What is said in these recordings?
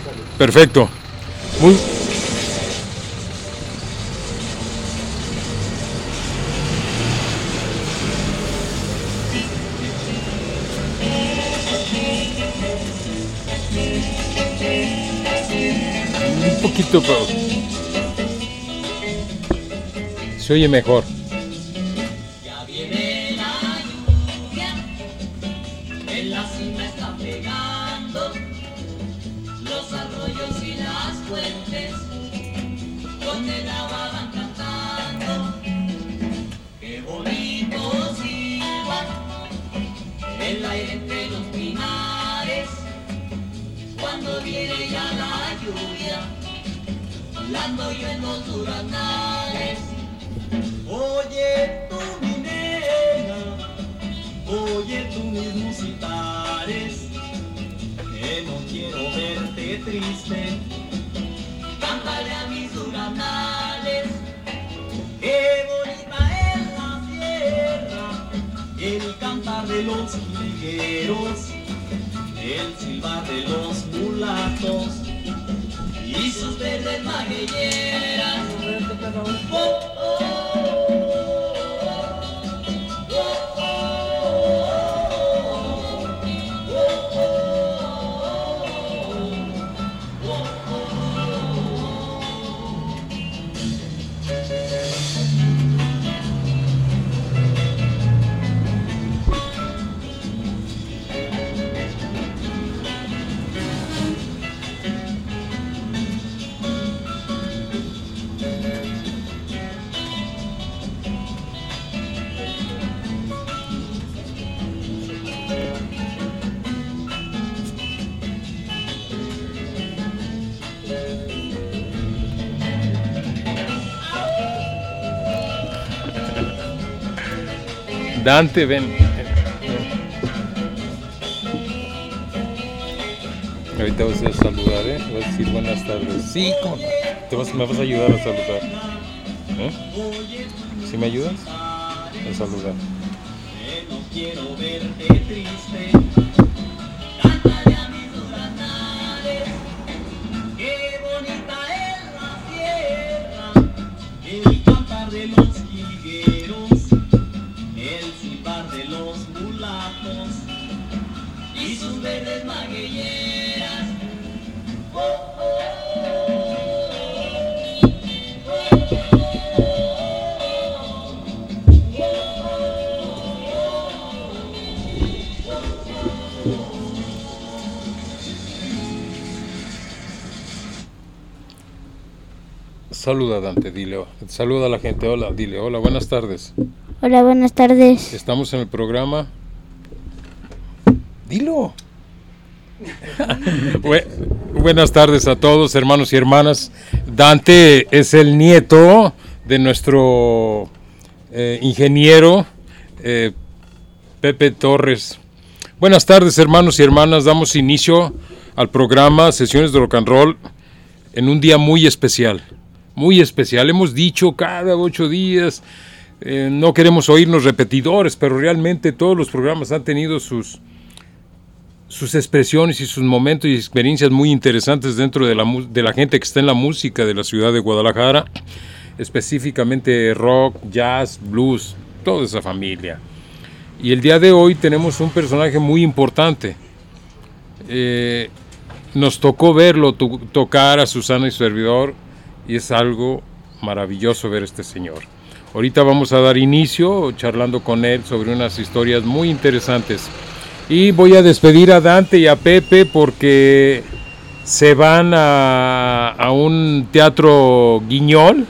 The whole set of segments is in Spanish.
Perfecto. Muy... Un poquito, pero... se oye mejor. Ya viene la lluvia, en la cima está pegando, los arroyos y las fuentes, con el agua van cantando. Qué bonito silba el aire entre los pinares, cuando viene ya la lluvia, volando yo en los duraznales. Oye tú mi nena, oye tú mis musitares, que no quiero verte triste, cántale a mis duraznales. Qué bonita es la sierra, el cantar de los jilgueros, el silbar de los mulatos y sus verdes maguilleras. Oh, oh. Dante, ven. Ahorita vas a saludar, vas a decir buenas tardes. Sí, ¿cómo no? Me vas a ayudar a saludar. ¿Sí me ayudas? A saludar. No quiero verte triste, cántale a mis duraznales. Qué bonita es la sierra, el cantar de los jilgueros, el silbar de los mulatos y sus verdes maguilleras. Oh, oh, oh. Saluda, Dante, dile, saluda a la gente, hola, dile, hola, buenas tardes. Hola, buenas tardes. Estamos en el programa. Dilo. Buenas tardes a todos, hermanos y hermanas. Dante es el nieto de nuestro ingeniero Pepe Torres. Buenas tardes, hermanos y hermanas. Damos inicio al programa Sesiones de Rock and Roll en un día muy especial. Muy especial, hemos dicho cada 8 días, no queremos oírnos repetidores, pero realmente todos los programas han tenido sus expresiones y sus momentos y experiencias muy interesantes dentro de la gente que está en la música de la ciudad de Guadalajara, específicamente rock, jazz, blues, toda esa familia. Y el día de hoy tenemos un personaje muy importante. Nos tocó verlo tocar a Susana y su servidor, y es algo maravilloso ver a este señor. Ahorita vamos a dar inicio charlando con él sobre unas historias muy interesantes. Y voy a despedir a Dante y a Pepe porque se van a un teatro Guiñol,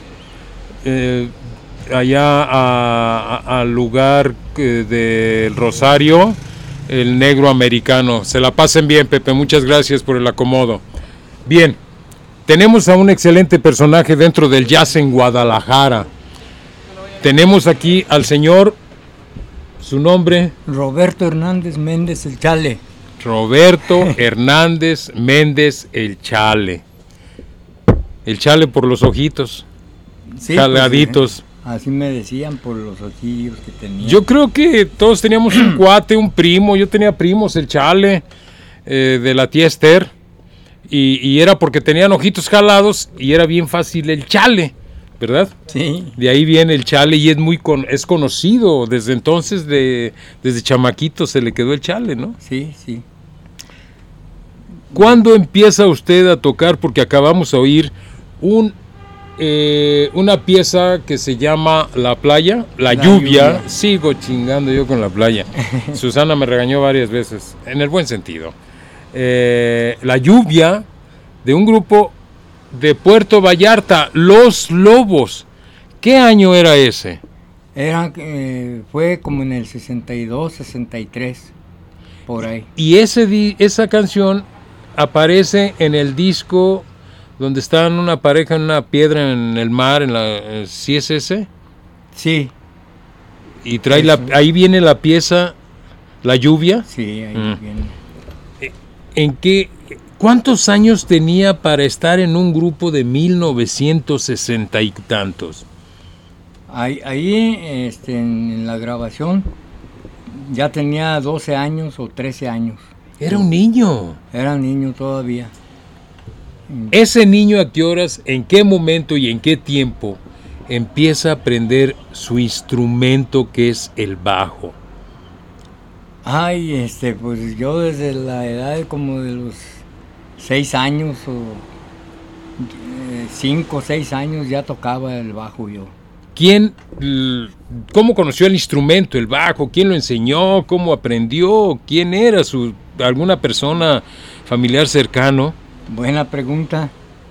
allá al lugar del Rosario, el Negro Americano. Se la pasen bien, Pepe, muchas gracias por el acomodo. Bien. Tenemos a un excelente personaje dentro del jazz en Guadalajara. Tenemos aquí al señor, su nombre... Roberto Hernández Méndez el Chale. Roberto Hernández Méndez el Chale. El Chale por los ojitos, sí, jaladitos. Pues, así me decían por los ojillos que tenía. Yo creo que todos teníamos un cuate, un primo. Yo tenía primos, el Chale, de la tía Esther. y era porque tenían ojitos jalados y era bien fácil el chale, ¿verdad? Sí. De ahí viene el chale y es conocido desde entonces, desde chamaquito se le quedó el chale, ¿no? Sí, sí. ¿Cuándo empieza usted a tocar? Porque acabamos de oír una pieza que se llama La Playa, La Lluvia. Sigo chingando yo con La Playa. Susana me regañó varias veces, en el buen sentido. La Lluvia, de un grupo de Puerto Vallarta, Los Lobos. ¿Qué año era ese? Fue como en el 62, 63, por ahí. Y esa canción aparece en el disco donde están una pareja en una piedra en el mar, ¿sí es ese? Sí. Y ahí viene la pieza La Lluvia. Sí, ahí viene. ¿Cuántos años tenía para estar en un grupo de 1960 y tantos? Ahí en la grabación ya tenía 12 años o 13 años. Era un niño. Era niño todavía. Ese niño, ¿a qué horas, en qué momento y en qué tiempo empieza a aprender su instrumento, que es el bajo? Ay, pues yo desde la edad como de los 6 años o 5 o 6 años ya tocaba el bajo yo. ¿Cómo conoció el instrumento, el bajo? ¿Quién lo enseñó? ¿Cómo aprendió? ¿Quién era alguna persona familiar cercano? Buena pregunta.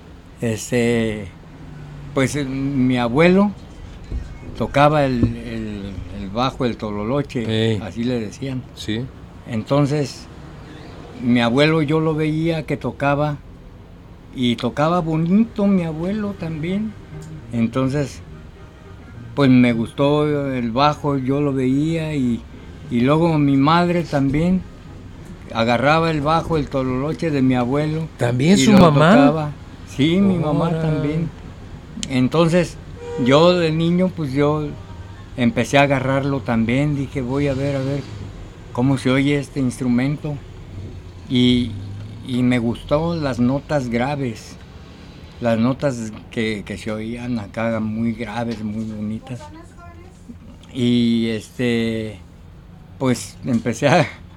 Pues mi abuelo tocaba el bajo, el tololoche, así le decían. Sí. Entonces, mi abuelo yo lo veía que tocaba y tocaba bonito mi abuelo también. Entonces, pues me gustó el bajo, yo lo veía y luego mi madre también agarraba el bajo, el tololoche de mi abuelo. ¿También su mamá? Tocaba. Sí, mi mamá también. Entonces, yo de niño, pues yo empecé a agarrarlo también. Dije, voy a ver cómo se oye este instrumento. Y me gustó las notas graves. Las notas que se oían acá muy graves, muy bonitas. Y pues empecé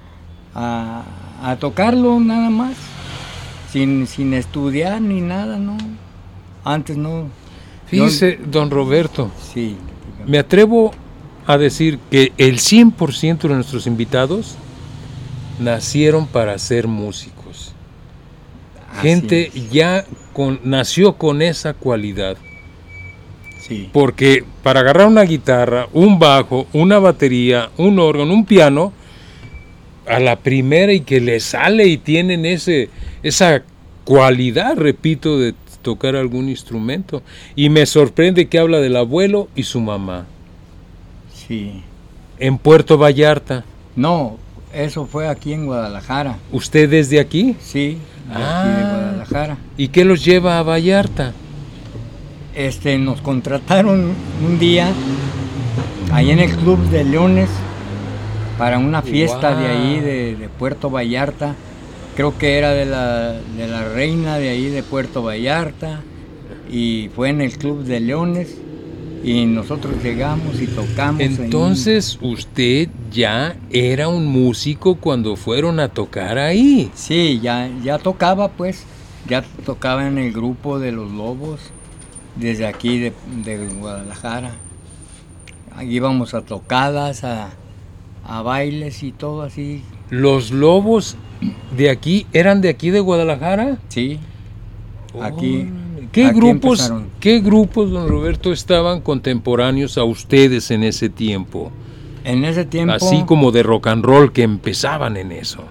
a tocarlo nada más, sin estudiar ni nada, ¿no? Antes no. Fíjese, don Roberto, Sí. me atrevo a decir que el 100% de nuestros invitados nacieron para ser músicos. Gente ya nació con esa cualidad. Sí. Porque para agarrar una guitarra, un bajo, una batería, un órgano, un piano, a la primera y que le sale y tienen esa cualidad, repito, de tocar algún instrumento. Y me sorprende que habla del abuelo y su mamá. Sí. En Puerto Vallarta. No, eso fue aquí en Guadalajara. ¿Usted desde aquí? Sí, aquí de Guadalajara. ¿Y qué los lleva a Vallarta? Nos contrataron un día ahí en el Club de Leones para una fiesta de ahí de Puerto Vallarta. Creo que era de la reina de ahí de Puerto Vallarta, y fue en el Club de Leones y nosotros llegamos y tocamos. Entonces usted ya era un músico cuando fueron a tocar ahí. Sí, ya tocaba, pues, ya tocaba en el grupo de Los Lobos desde aquí de Guadalajara. Íbamos a tocadas, a bailes y todo así. ¿Los Lobos eran de aquí de Guadalajara? Sí, aquí. ¿Qué grupos, don Roberto, estaban contemporáneos a ustedes en ese tiempo? En ese tiempo. Así como de rock and roll, que empezaban en eso.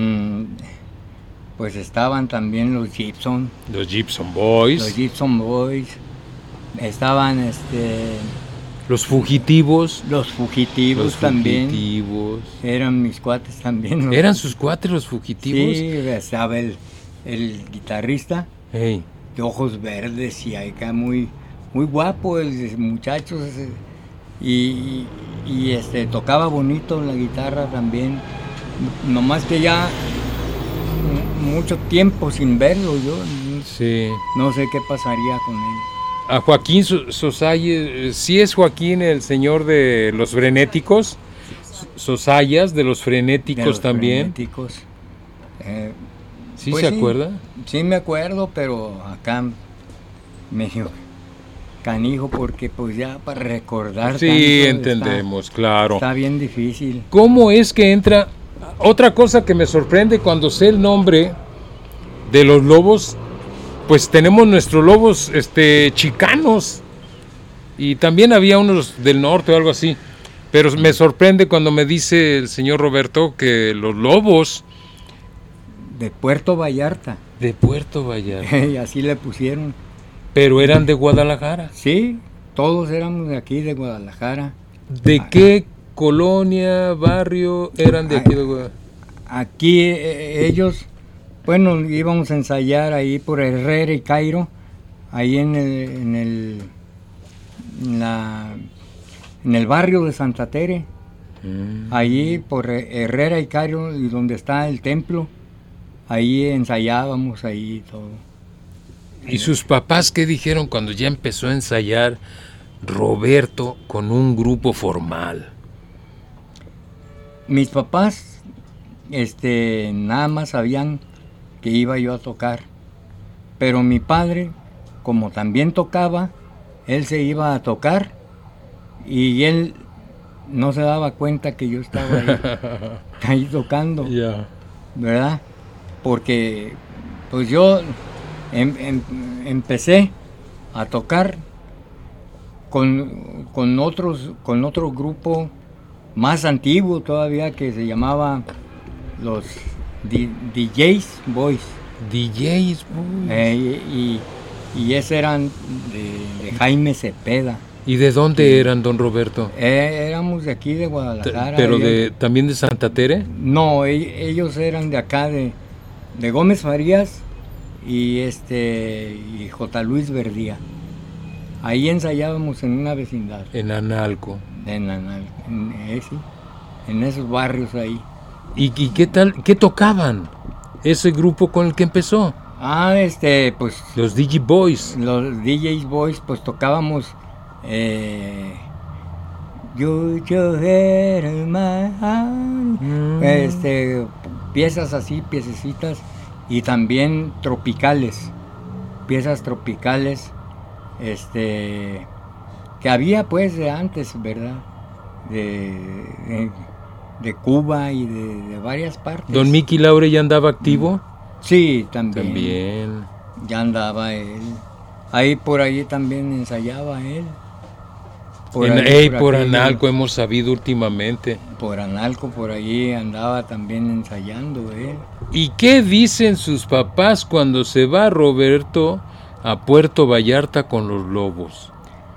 Pues estaban también los Gibson. Los Gibson Boys. Los Gibson Boys. Estaban Los Fugitivos. Los Fugitivos también. Fugitivos. Eran mis cuates también. ¿Eran sus cuates los Fugitivos? Sí, estaba el guitarrista. Hey. De ojos verdes y acá muy guapo el muchacho. Y tocaba bonito la guitarra también. Nomás que ya mucho tiempo sin verlo, yo Sí. no sé qué pasaría con él. A Joaquín Sosayas, sí es Joaquín el señor de los frenéticos, Sosayas de los frenéticos De los también. frenéticos. ¿Sí Pues se sí, acuerda? Sí me acuerdo, pero acá medio canijo porque pues ya para recordar Sí, tanto entendemos, claro. está bien difícil. ¿Cómo es que entra? Otra cosa que me sorprende cuando sé el nombre de los lobos, pues tenemos nuestros lobos chicanos y también había unos del norte o algo así, pero me sorprende cuando me dice el señor Roberto que los lobos De Puerto Vallarta, de Puerto Vallarta, y así le pusieron. pero eran de Guadalajara. Sí, todos éramos de aquí, de Guadalajara. ¿De qué colonia, barrio eran de aquí de Guadalajara? Aquí ellos, bueno, íbamos a ensayar ahí por Herrera y Cairo, ahí en el barrio de Santa Tere, ahí por Herrera y Cairo, y donde está el templo, ahí ensayábamos ahí todo. ¿Y sus papás qué dijeron cuando ya empezó a ensayar Roberto con un grupo formal? Mis papás, nada más sabían que iba yo a tocar, pero mi padre, como también tocaba, él se iba a tocar y él no se daba cuenta que yo estaba ahí tocando, Ya. ¿verdad? Porque pues yo empecé a tocar con otro grupo más antiguo todavía que se llamaba los DJs Boys. DJs, Y esos eran de Jaime Cepeda. ¿Y de dónde eran, don Roberto? Éramos de aquí de Guadalajara. ¿Pero también de Santa Tere? No, ellos eran de acá, de Gómez Farías y J. Luis Verdía. Ahí ensayábamos en una vecindad. En Analco. En esos barrios ahí. ¿Y qué tal? ¿Qué tocaban ese grupo con el que empezó? Pues Los DJ Boys. los DJs Boys, pues tocábamos You Head in My Heart, piezas así, piececitas, y también tropicales, piezas tropicales, que había pues de antes, ¿verdad? De Cuba y de varias partes. ¿Don Mickey Laure ya andaba activo? Sí, también. También. Ya andaba él. Ahí por ahí también ensayaba él. Por aquello, Analco hemos sabido últimamente. Por Analco, por ahí andaba también ensayando él. ¿Y qué dicen sus papás cuando se va Roberto a Puerto Vallarta con los lobos?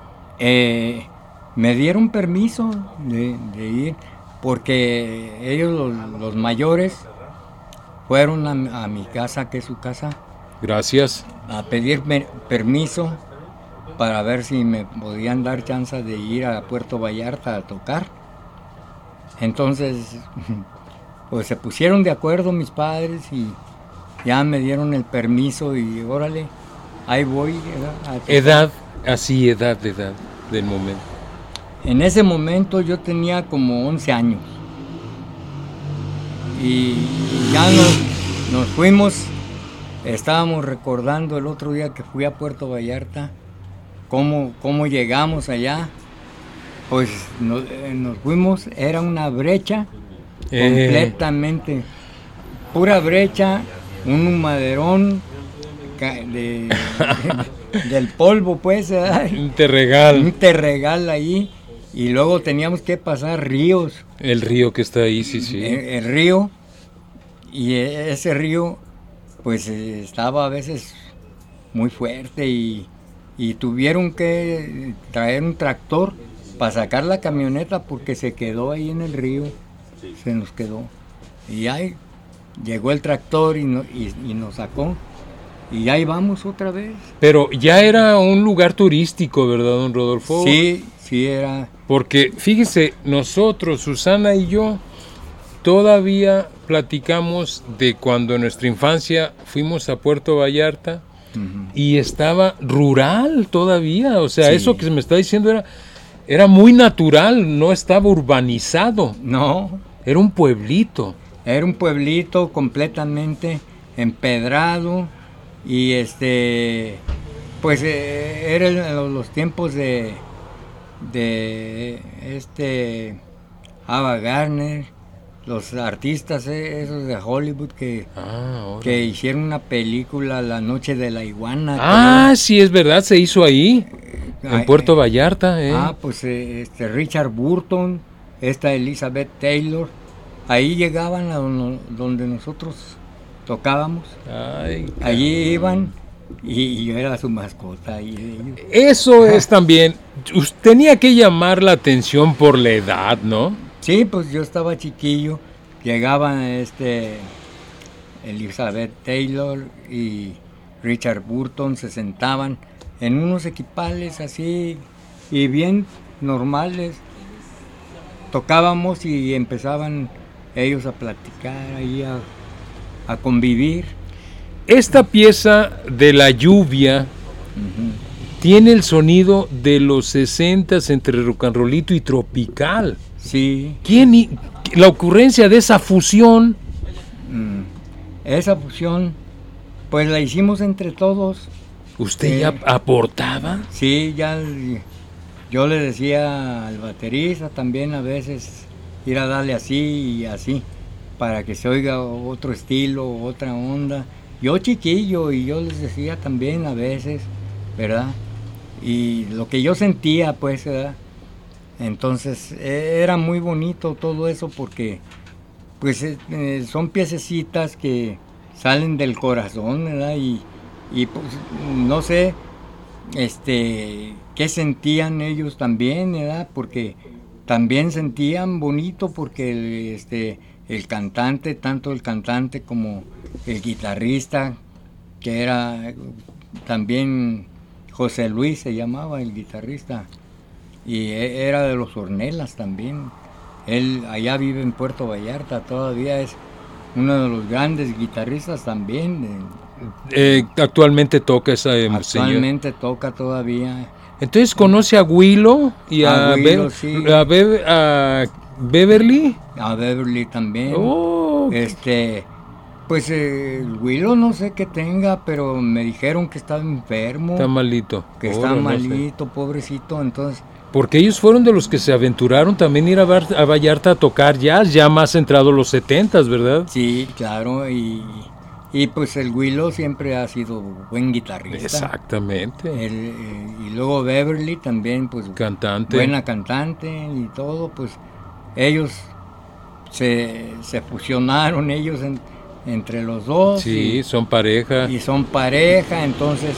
Me dieron permiso de ir, porque ellos, los mayores, fueron a mi casa, que es su casa, Gracias. a pedirme permiso para ver si me podían dar chance de ir a Puerto Vallarta a tocar. Entonces, pues se pusieron de acuerdo mis padres y ya me dieron el permiso y órale, ahí voy. Edad del momento. En ese momento yo tenía como 11 años y ya nos fuimos. Estábamos recordando el otro día que fui a Puerto Vallarta, cómo llegamos allá. Pues nos fuimos, era una brecha completamente, pura brecha, un humaderón del polvo, pues, ¿verdad? Un terregal. Un terregal ahí, y luego teníamos que pasar ríos. El río que está ahí, sí. El río, y ese río pues estaba a veces muy fuerte y tuvieron que traer un tractor para sacar la camioneta porque se quedó ahí en el río, se nos quedó. Y ahí llegó el tractor y nos sacó. Y ahí vamos otra vez. Pero ya era un lugar turístico, ¿verdad, don Rodolfo? Sí era. Porque, fíjese, nosotros, Susana y yo, todavía platicamos de cuando en nuestra infancia fuimos a Puerto Vallarta y estaba rural todavía, o sea, Sí. eso que se me está diciendo era muy natural, no estaba urbanizado, No, era un pueblito. era un pueblito completamente empedrado y pues eran los tiempos de Ava Gardner, los artistas esos de Hollywood que hicieron una película, La Noche de la Iguana. Ah, sí, es verdad, se hizo ahí, en Puerto Vallarta. Pues Richard Burton, esta Elizabeth Taylor, ahí llegaban a donde nosotros tocábamos. Ay, Allí iban y yo era su mascota. Y eso es también, tenía que llamar la atención por la edad, ¿no? sí, pues yo estaba chiquillo, llegaban Elizabeth Taylor y Richard Burton, se sentaban en unos equipales así y bien normales. Tocábamos y empezaban ellos a platicar ahí, a convivir. Esta pieza de La Lluvia tiene el sonido de los 60s entre rock and rollito y tropical. Sí, La ocurrencia de esa fusión? esa fusión pues la hicimos entre todos. ¿Usted ya aportaba? Sí, yo le decía al baterista también a veces ir a darle así y así para que se oiga otro estilo, otra onda. Yo chiquillo y yo les decía también a veces, ¿verdad? Y lo que yo sentía, pues, ¿verdad? Entonces era muy bonito todo eso porque pues son piececitas que salen del corazón, ¿verdad? Y pues no sé qué sentían ellos también, ¿verdad? Porque también sentían bonito porque el cantante, tanto el cantante como el guitarrista, que era también José Luis se llamaba el guitarrista, y era de los Ornelas también. Él allá vive en Puerto Vallarta, todavía es uno de los grandes guitarristas también. Actualmente toca esa señor. Actualmente toca todavía. Entonces conoce a Willow y a sí. a Beverly. A Beverly también. Oh. Pues Willow no sé qué tenga, pero me dijeron que estaba enfermo. Está malito. Que está malito, pobrecito, entonces. Porque ellos fueron de los que se aventuraron también ir a Vallarta a tocar jazz, ya más entrado los 70s, ¿verdad? Sí, claro, y pues el Willow siempre ha sido buen guitarrista. Exactamente. Y luego Beverly también, pues cantante. Buena cantante y todo, pues ellos se fusionaron ellos entre los dos. Sí, son pareja. Y son pareja, entonces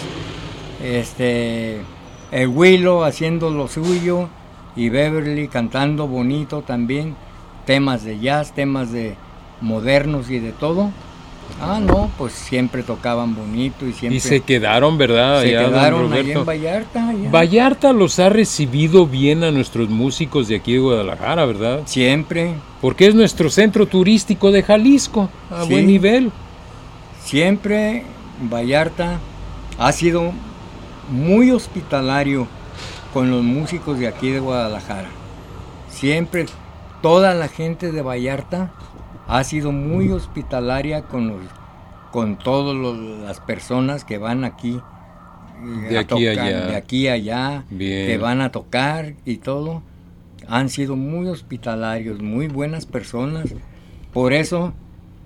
el Willow haciendo lo suyo y Beverly cantando bonito también, temas de jazz, temas de modernos y de todo. No, pues siempre tocaban bonito y siempre... Y se quedaron, ¿verdad? Se allá, quedaron allá en Vallarta. Allá. Vallarta los ha recibido bien a nuestros músicos de aquí de Guadalajara, ¿verdad? Siempre. Porque es nuestro centro turístico de Jalisco, a buen nivel. Siempre Vallarta ha sido muy hospitalario con los músicos de aquí de Guadalajara. Siempre, toda la gente de Vallarta ha sido muy hospitalaria con todas las personas que van aquí de aquí a allá, que van a tocar y todo. Han sido muy hospitalarios, muy buenas personas. Por eso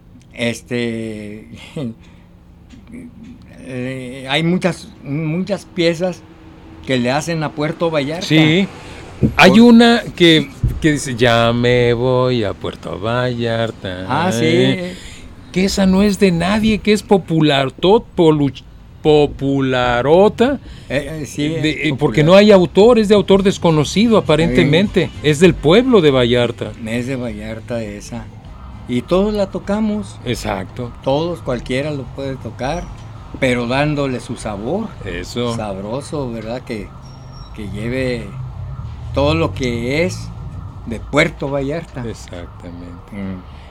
hay muchas piezas que le hacen a Puerto Vallarta. Sí, hay una que dice, ya me voy a Puerto Vallarta. Sí. Que esa no es de nadie, que es popularota. Sí, porque no hay autor, es de autor desconocido aparentemente. Es del pueblo de Vallarta. Es de Vallarta esa. Y todos la tocamos. Exacto. Todos, cualquiera lo puede tocar, pero dándole su sabor. Eso. Sabroso, ¿verdad? Que lleve todo lo que es de Puerto Vallarta. Exactamente.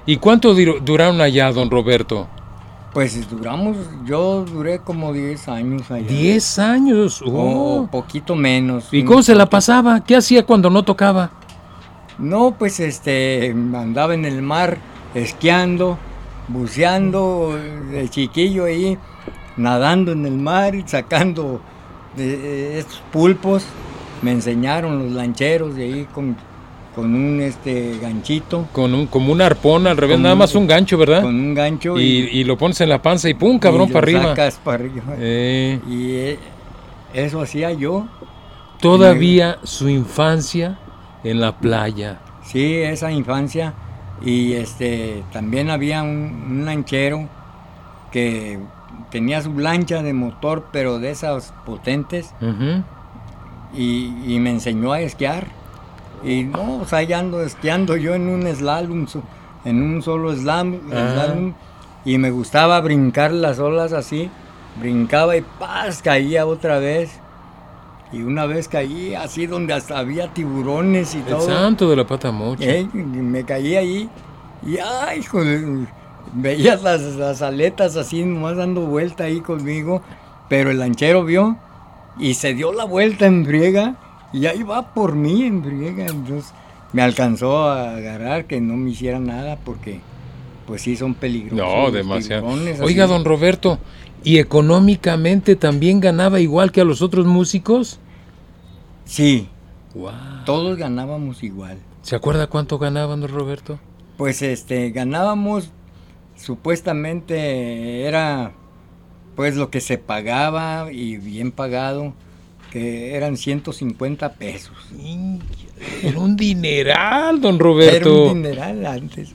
¿Y cuánto duraron allá, don Roberto? Pues yo duré como 10 años allá. 10 años. O poquito menos. ¿Y cómo se la pasaba? ¿Qué hacía cuando no tocaba? No, pues andaba en el mar esquiando, buceando, de chiquillo ahí, nadando en el mar y sacando estos pulpos. Me enseñaron los lancheros de ahí con un ganchito. Como un arpón al revés, nada más un gancho, ¿verdad? Con un gancho. Y lo pones en la panza y ¡pum! Cabrón, para arriba. Sacas para arriba. Y eso hacía yo. Todavía su infancia en la playa. Sí, esa infancia. Y también había un lanchero que tenía su lancha de motor, pero de esas potentes. Uh-huh. Y me enseñó a esquiar. Y no, o sea, ya ando esquiando yo en un slalom, en un solo slalom. Y me gustaba brincar las olas así. Brincaba y ¡paz! Caía otra vez. Y una vez caí así donde hasta había tiburones y todo. El santo de la pata mocha. Me caí ahí y ¡ay, joder! Veías las aletas así nomás dando vuelta ahí conmigo. Pero el lanchero vio y se dio la vuelta en friega y ahí va por mí en friega. Entonces me alcanzó a agarrar, que no me hiciera nada porque pues sí son peligrosos. No, demasiado. Oiga, don Roberto, ¿y económicamente también ganaba igual que a los otros músicos? Sí. Wow. Todos ganábamos igual. ¿Se acuerda cuánto ganaban, don Roberto? Pues ganábamos, supuestamente era pues lo que se pagaba y bien pagado, que eran 150 pesos. Era un dineral, don Roberto. Era un dineral antes.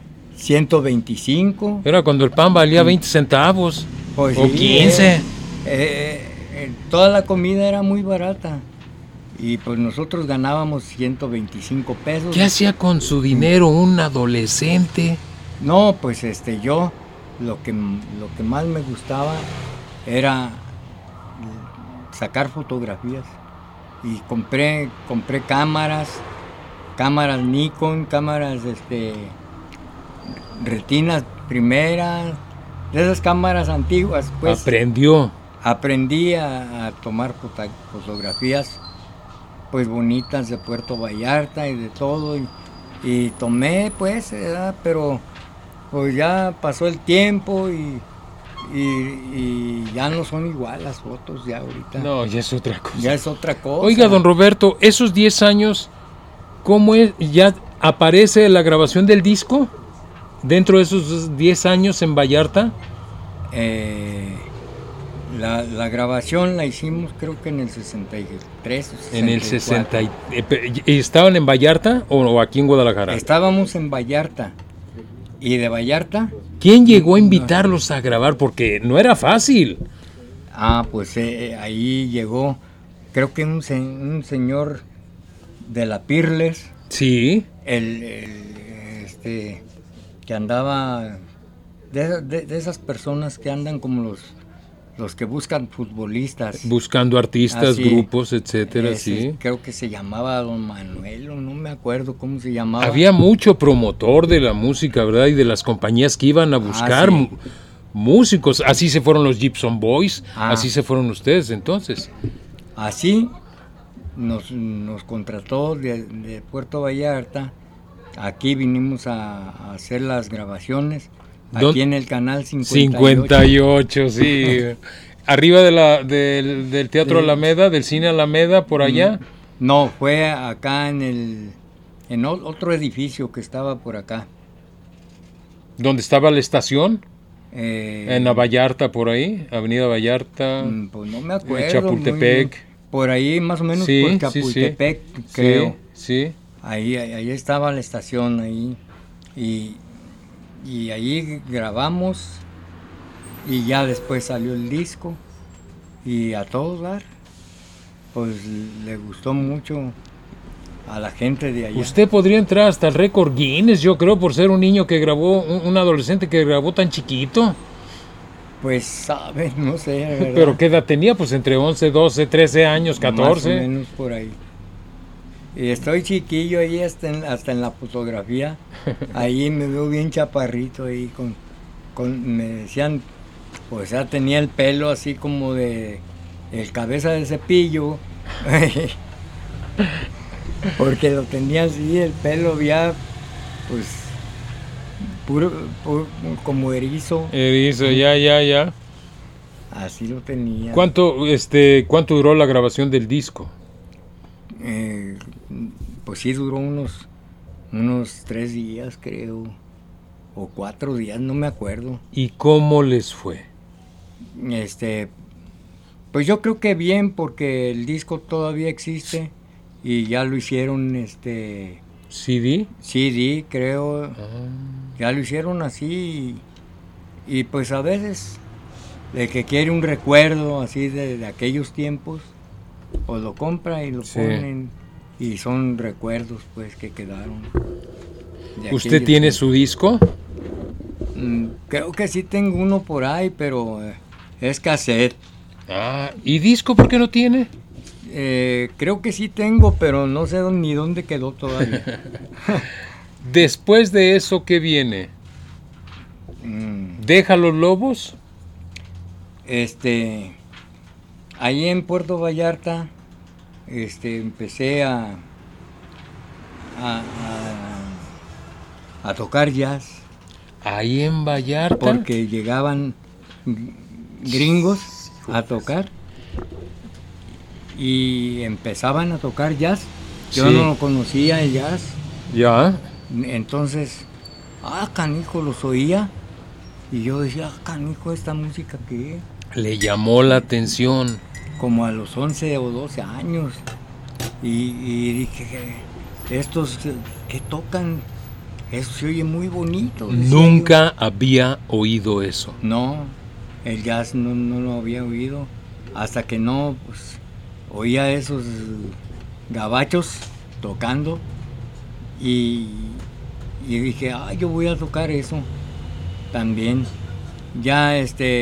125. Era cuando el pan valía 20 centavos. Pues o sí, 15. Toda la comida era muy barata. Y pues nosotros ganábamos 125 pesos. ¿Qué hacía con su dinero un adolescente? No, pues yo lo que más me gustaba era sacar fotografías. Y compré cámaras Nikon, cámaras retinas primeras, de esas cámaras antiguas, pues. Aprendí a tomar fotografías pues bonitas de Puerto Vallarta y de todo, y tomé pues, pero pues ya pasó el tiempo y ya no son igual las fotos ya ahorita. No, ya es otra cosa. Ya es otra cosa. Oiga, don Roberto, esos 10 años, ¿cómo es? ¿Ya aparece la grabación del disco dentro de esos 10 años en Vallarta? La grabación la hicimos creo que en el 63 o 64. En el 60. ¿Estaban en Vallarta o aquí en Guadalajara? Estábamos en Vallarta. ¿Y de Vallarta? ¿Quién llegó a invitarlos a grabar? Porque no era fácil. Pues ahí llegó, creo que un señor de la Pirles. Sí. Que andaba, de esas personas que andan como los que buscan futbolistas. Buscando artistas, grupos, etcétera, sí. Creo que se llamaba Don Manuel, no me acuerdo cómo se llamaba. Había mucho promotor de la música, ¿verdad? Y de las compañías que iban a buscar músicos. Así se fueron los Gibson Boys, así se fueron ustedes entonces. Así nos contrató de Puerto Vallarta. Aquí vinimos a hacer las grabaciones. Aquí en el canal 58, sí. Arriba del Teatro Alameda, del Cine Alameda, por allá. No, fue acá en otro edificio que estaba por acá. ¿Dónde estaba la estación? En la Vallarta, por ahí, Avenida Vallarta. Pues no me acuerdo. Chapultepec. Por ahí, más o menos, por Chapultepec, creo. Sí. Ahí estaba la estación, ahí. Y ahí grabamos y ya después salió el disco y a todos dar, pues le gustó mucho a la gente de allá. Usted podría entrar hasta el récord Guinness, yo creo, por ser un niño que grabó, un adolescente que grabó tan chiquito. Pues sabe, no sé, ¿verdad? ¿Pero qué edad tenía? Pues entre 11, 12, 13 años, 14. Más o menos por ahí. Y estoy chiquillo ahí hasta en la fotografía. Ahí me veo bien chaparrito ahí me decían, pues ya tenía el pelo así como de el cabeza de cepillo. Porque lo tenía así, el pelo ya, pues, puro como erizo. Erizo, ya. Así lo tenía. ¿Cuánto duró la grabación del disco? Pues sí, duró unos 3 días, creo, o 4 días, no me acuerdo. ¿Y cómo les fue? Pues yo creo que bien, porque el disco todavía existe y ya lo hicieron, ¿CD? CD, creo, ya lo hicieron así y pues a veces el que quiere un recuerdo así de aquellos tiempos, pues lo compra y lo ponen y son recuerdos pues que quedaron. ¿Usted tiene su disco? Creo que sí tengo uno por ahí, pero es cassette. ¿Y disco por qué no tiene? Creo que sí tengo, pero no sé ni dónde quedó todavía. Después de eso, ¿qué viene? ¿Deja los Lobos? Ahí en Puerto Vallarta, empecé a tocar jazz. Ahí en Vallarta. Porque llegaban gringos a tocar y empezaban a tocar jazz. Yo no lo conocía el jazz. Ya. Entonces, canijo, los oía y yo decía, canijo, ¿esta música qué? Le llamó la atención. Como a los 11 o 12 años. Y dije, estos que tocan, eso se oye muy bonito. Nunca había oído eso. No, el jazz no lo había oído. Hasta que no, pues, oía esos gabachos tocando. Y dije, yo voy a tocar eso también. Ya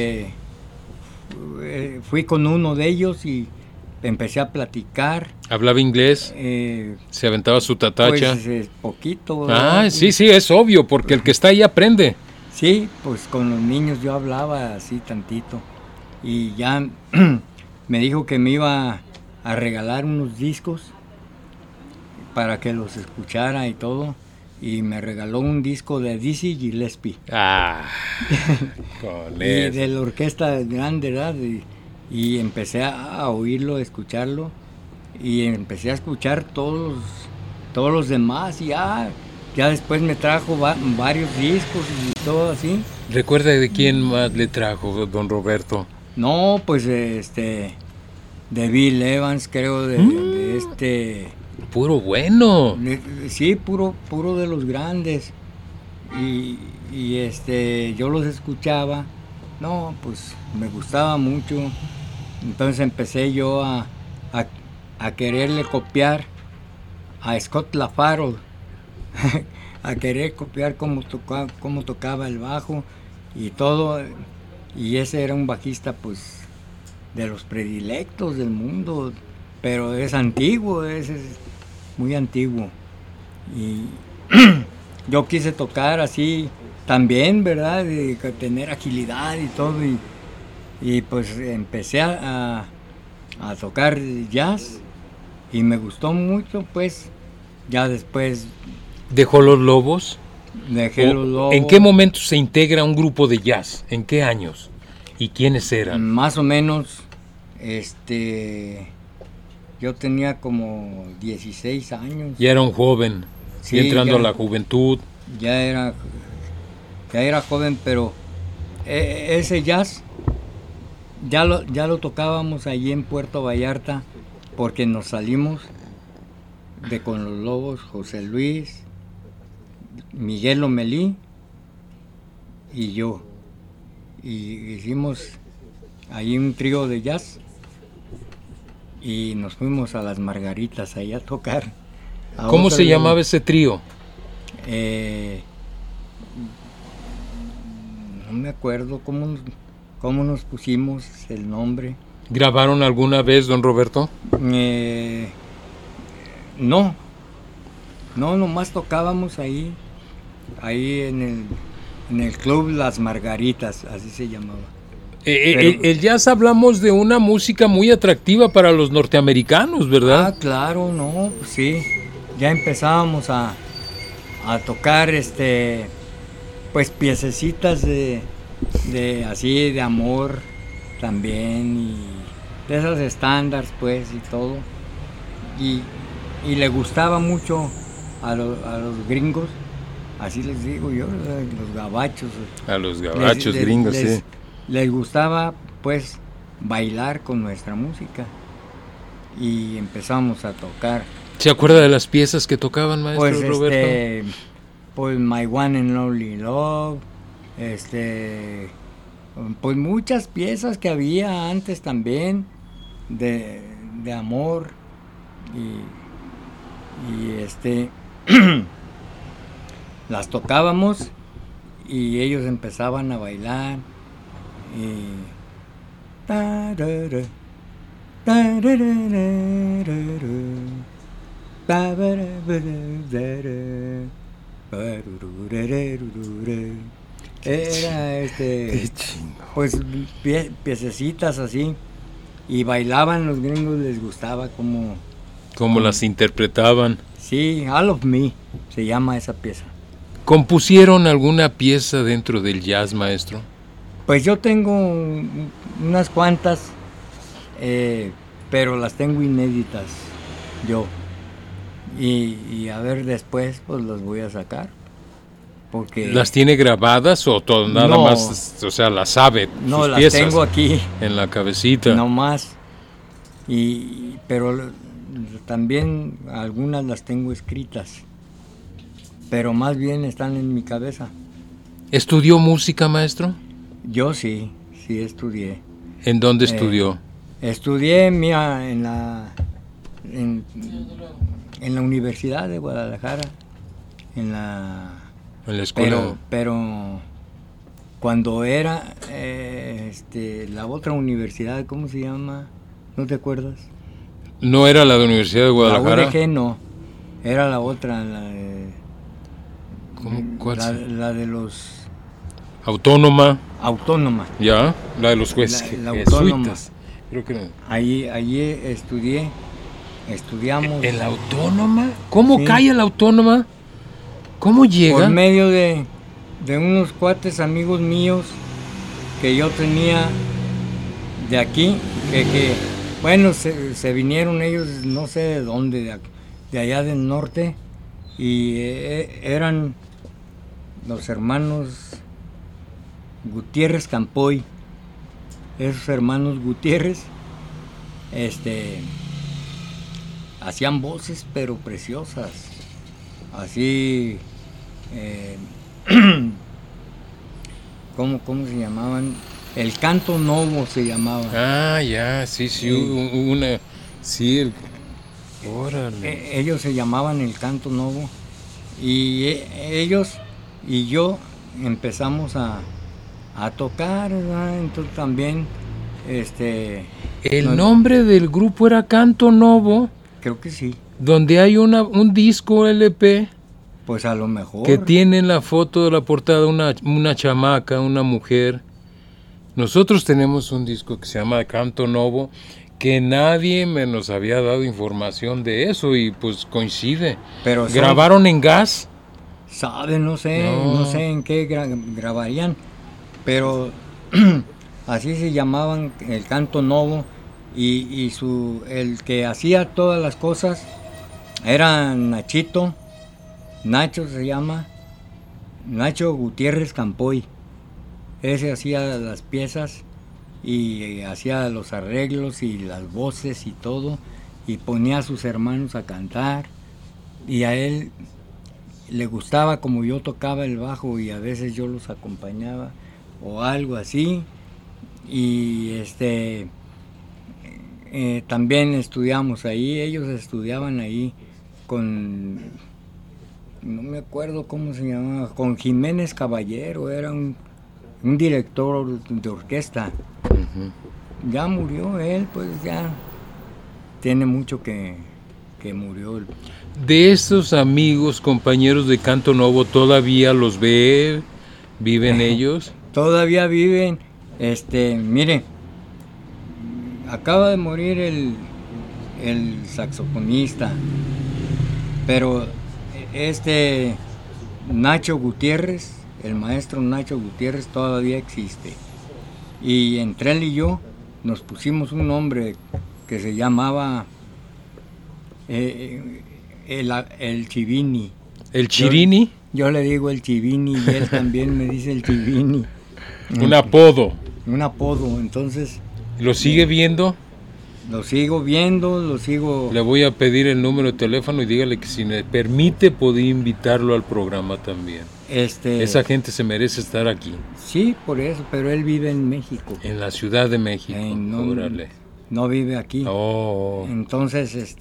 fui con uno de ellos y empecé a platicar. ¿Hablaba inglés? ¿Se aventaba su tatacha? Pues poquito. Sí, es obvio, porque el que está ahí aprende. Sí, pues con los niños yo hablaba así tantito. Y ya me dijo que me iba a regalar unos discos para que los escuchara y todo. Y me regaló un disco de Dizzy Gillespie. Con y eso. de la orquesta grande, ¿verdad? Y empecé a oírlo, a escucharlo. Y empecé a escuchar todos los demás. Y ya después me trajo varios discos y todo así. ¿Recuerda de quién más le trajo, don Roberto? No, pues de Bill Evans, creo, de Puro bueno. Sí, puro de los grandes. Y yo los escuchaba. No, pues me gustaba mucho. Entonces empecé yo a quererle copiar a Scott LaFaro. A querer copiar cómo tocaba el bajo y todo. Y ese era un bajista, pues, de los predilectos del mundo. Pero es antiguo, es muy antiguo. Y yo quise tocar así también, ¿verdad? De tener agilidad y todo. Y pues empecé a tocar jazz y me gustó mucho, pues. Ya después... ¿Dejó los Lobos? Dejé los Lobos. ¿En qué momento se integra un grupo de jazz? ¿En qué años? ¿Y quiénes eran? Más o menos, yo tenía como 16 años. Ya era un joven, Sí, entrando ya. a la juventud. Ya era joven, pero ese jazz ya lo tocábamos allí en Puerto Vallarta, porque nos salimos con los Lobos, José Luis, Miguel Lomelí y yo. Y hicimos ahí un trío de jazz y nos fuimos a las Margaritas ahí a tocar. ¿Cómo se llamaba ese trío? No me acuerdo cómo nos pusimos el nombre. ¿Grabaron alguna vez, don Roberto? No, nomás tocábamos ahí en el club Las Margaritas, así se llamaba. El jazz, hablamos de una música muy atractiva para los norteamericanos, ¿verdad? Ah, claro, no, pues sí. Ya empezábamos a tocar pues piececitas de así de amor también, y de esas estándares pues y todo. Y le gustaba mucho a los gringos, así les digo yo, los gabachos. A los gabachos gringos, sí. Les gustaba pues bailar con nuestra música y empezamos a tocar. ¿Se acuerda de las piezas que tocaban, maestro Pues Roberto? Pues My One and Only Love, pues muchas piezas que había antes también de amor y las tocábamos y ellos empezaban a bailar y era pues piececitas así, y bailaban, los gringos les gustaba como las interpretaban. Sí, All of Me se llama esa pieza. ¿Compusieron alguna pieza dentro del jazz, maestro? Pues yo tengo unas cuantas, pero las tengo inéditas yo. Y a ver, después pues las voy a sacar. Porque ¿las tiene grabadas o todo, nada no, más, o sea, las sabe? No, sus las piezas tengo aquí. En la cabecita. No más. Pero también algunas las tengo escritas. Pero más bien están en mi cabeza. ¿Estudió música, maestro? Yo sí estudié. ¿En dónde estudió? Estudié en la Universidad de Guadalajara, en la escuela. Pero cuando era la otra universidad, ¿cómo se llama? ¿No te acuerdas? ¿No era la de Universidad de Guadalajara? La UDG no, era la otra, ¿Cuál? La de los... Autónoma. Ya, la de los jueces. La autónoma. Creo que era. Allí estudiamos. ¿En la Autónoma? ¿Cómo Sí. cae la Autónoma? ¿Cómo llega? Por medio de unos cuates amigos míos que yo tenía de aquí, que bueno, se vinieron ellos, no sé de dónde, de allá del norte, y eran los hermanos Gutiérrez Campoy. Esos hermanos Gutiérrez hacían voces pero preciosas, así ¿cómo se llamaban? El canto novo se llamaba. Ah, ya, sí, una... Sí, órale. Ellos se llamaban el canto novo, y ellos y yo empezamos a tocar, ¿verdad? Entonces también El nombre del grupo era Canto Novo, creo que sí, donde hay un disco LP pues a lo mejor que tiene en la foto de la portada una chamaca, una mujer. Nosotros tenemos un disco que se llama Canto Novo, que nadie nos había dado información de eso, y pues coincide. Pero ¿Grabaron en gas? sabe, no sé en qué grabarían, pero así se llamaban, el Canto Novo, y el que hacía todas las cosas era Nacho se llama, Nacho Gutiérrez Campoy. Ese hacía las piezas y hacía los arreglos y las voces y todo, y ponía a sus hermanos a cantar, y a él le gustaba como yo tocaba el bajo, y a veces yo los acompañaba o algo así, y también estudiamos ahí, ellos estudiaban ahí no me acuerdo cómo se llamaba, con Jiménez Caballero, era un director de orquesta. Uh-huh. Ya murió él, pues ya tiene mucho que que murió. De estos amigos, compañeros de Canto Novo, ¿todavía los ve? ¿Viven ellos? Todavía viven. Mire, acaba de morir el saxofonista, pero Nacho Gutiérrez, el maestro Nacho Gutiérrez, todavía existe. Y entre él y yo nos pusimos un nombre que se llamaba el Chivini. ¿El Chirini? Yo le digo el Chivini y él también me dice el Chivini. Un apodo. Un apodo, entonces... ¿Lo sigue viendo? Lo sigo viendo, lo sigo... Le voy a pedir el número de teléfono y dígale que si me permite podría invitarlo al programa también. Esa gente se merece estar aquí. Sí, por eso, pero él vive en México. En la Ciudad de México. Órale. No vive aquí. Oh. Entonces,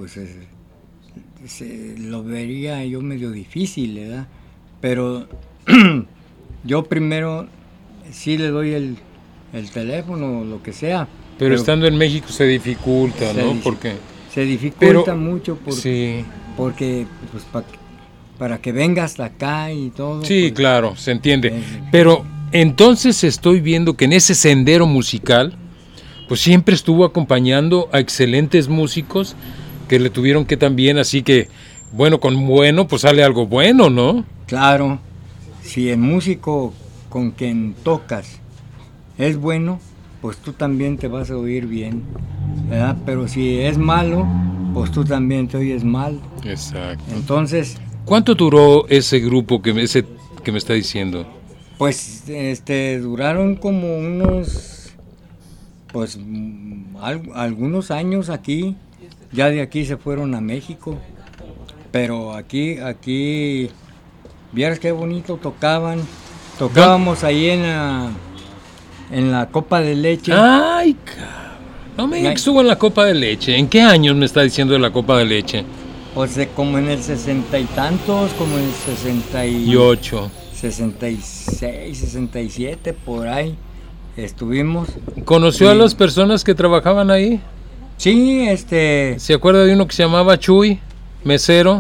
lo vería yo medio difícil, ¿verdad? Pero yo primero sí le doy el teléfono, lo que sea. Pero estando en México se dificulta, ¿no? Se dificulta mucho sí. Porque pues, para que venga hasta acá y todo. Sí, pues, claro, se entiende. Pero entonces estoy viendo que en ese sendero musical, pues siempre estuvo acompañando a excelentes músicos que le tuvieron que también, así que, bueno, con bueno, pues sale algo bueno, ¿no? Claro, si el músico con quien tocas es bueno, pues tú también te vas a oír bien, ¿verdad? Pero si es malo, pues tú también te oyes mal. Exacto. Entonces... ¿Cuánto duró ese grupo que me está diciendo? Pues, duraron como unos, pues, algunos años aquí. Ya de aquí se fueron a México. Pero aquí, vieras qué bonito tocaban. Tocábamos ahí en la Copa de Leche. ¡Ay, cabrón! No me digas que estuvo en la Copa de Leche. ¿En qué años me está diciendo de la Copa de Leche? Pues como en el 60 y tantos, como en el 68, 66, 67, por ahí estuvimos. ¿Conoció a las personas que trabajaban ahí? Sí, ¿Se acuerda de uno que se llamaba Chuy, mesero?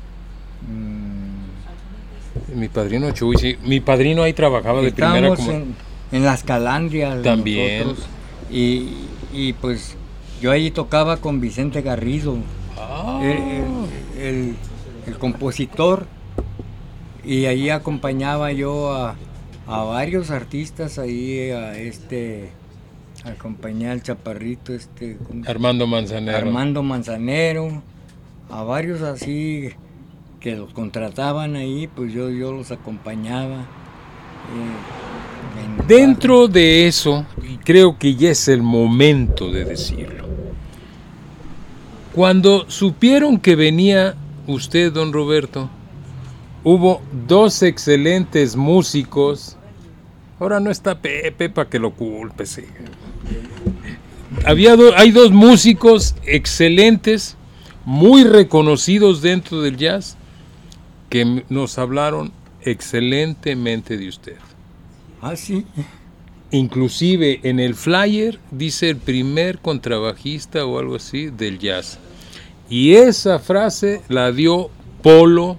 Mi padrino Chuy, sí. Mi padrino ahí trabajaba de primera como... en las Calandrias. También. Nosotros, y pues yo ahí tocaba con Vicente Garrido. El compositor, y ahí acompañaba yo a varios artistas ahí, acompañé al chaparrito Armando Manzanero, a varios así que los contrataban ahí, pues yo los acompañaba. Dentro de eso, y creo que ya es el momento de decirlo, cuando supieron que venía usted, don Roberto, hubo dos excelentes músicos. Ahora no está Pepe para que lo culpe. Sí. Hay dos músicos excelentes, muy reconocidos dentro del jazz, que nos hablaron excelentemente de usted. Ah, sí. Inclusive en el flyer dice el primer contrabajista o algo así del jazz. Y esa frase la dio Polo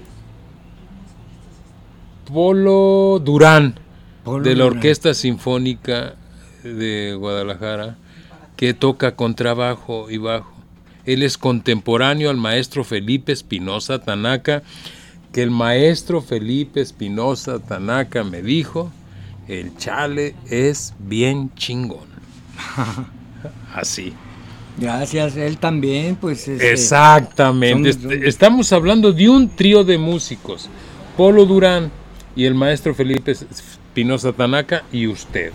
Durán, de la Orquesta Sinfónica de Guadalajara, que toca contrabajo y bajo. Él es contemporáneo al maestro Felipe Espinosa Tanaka, que el maestro Felipe Espinosa Tanaka me dijo: el chale es bien chingón. Así. Gracias, él también, pues... Exactamente. Estamos hablando de un trío de músicos. Polo Durán y el maestro Felipe Espinosa Tanaka y usted.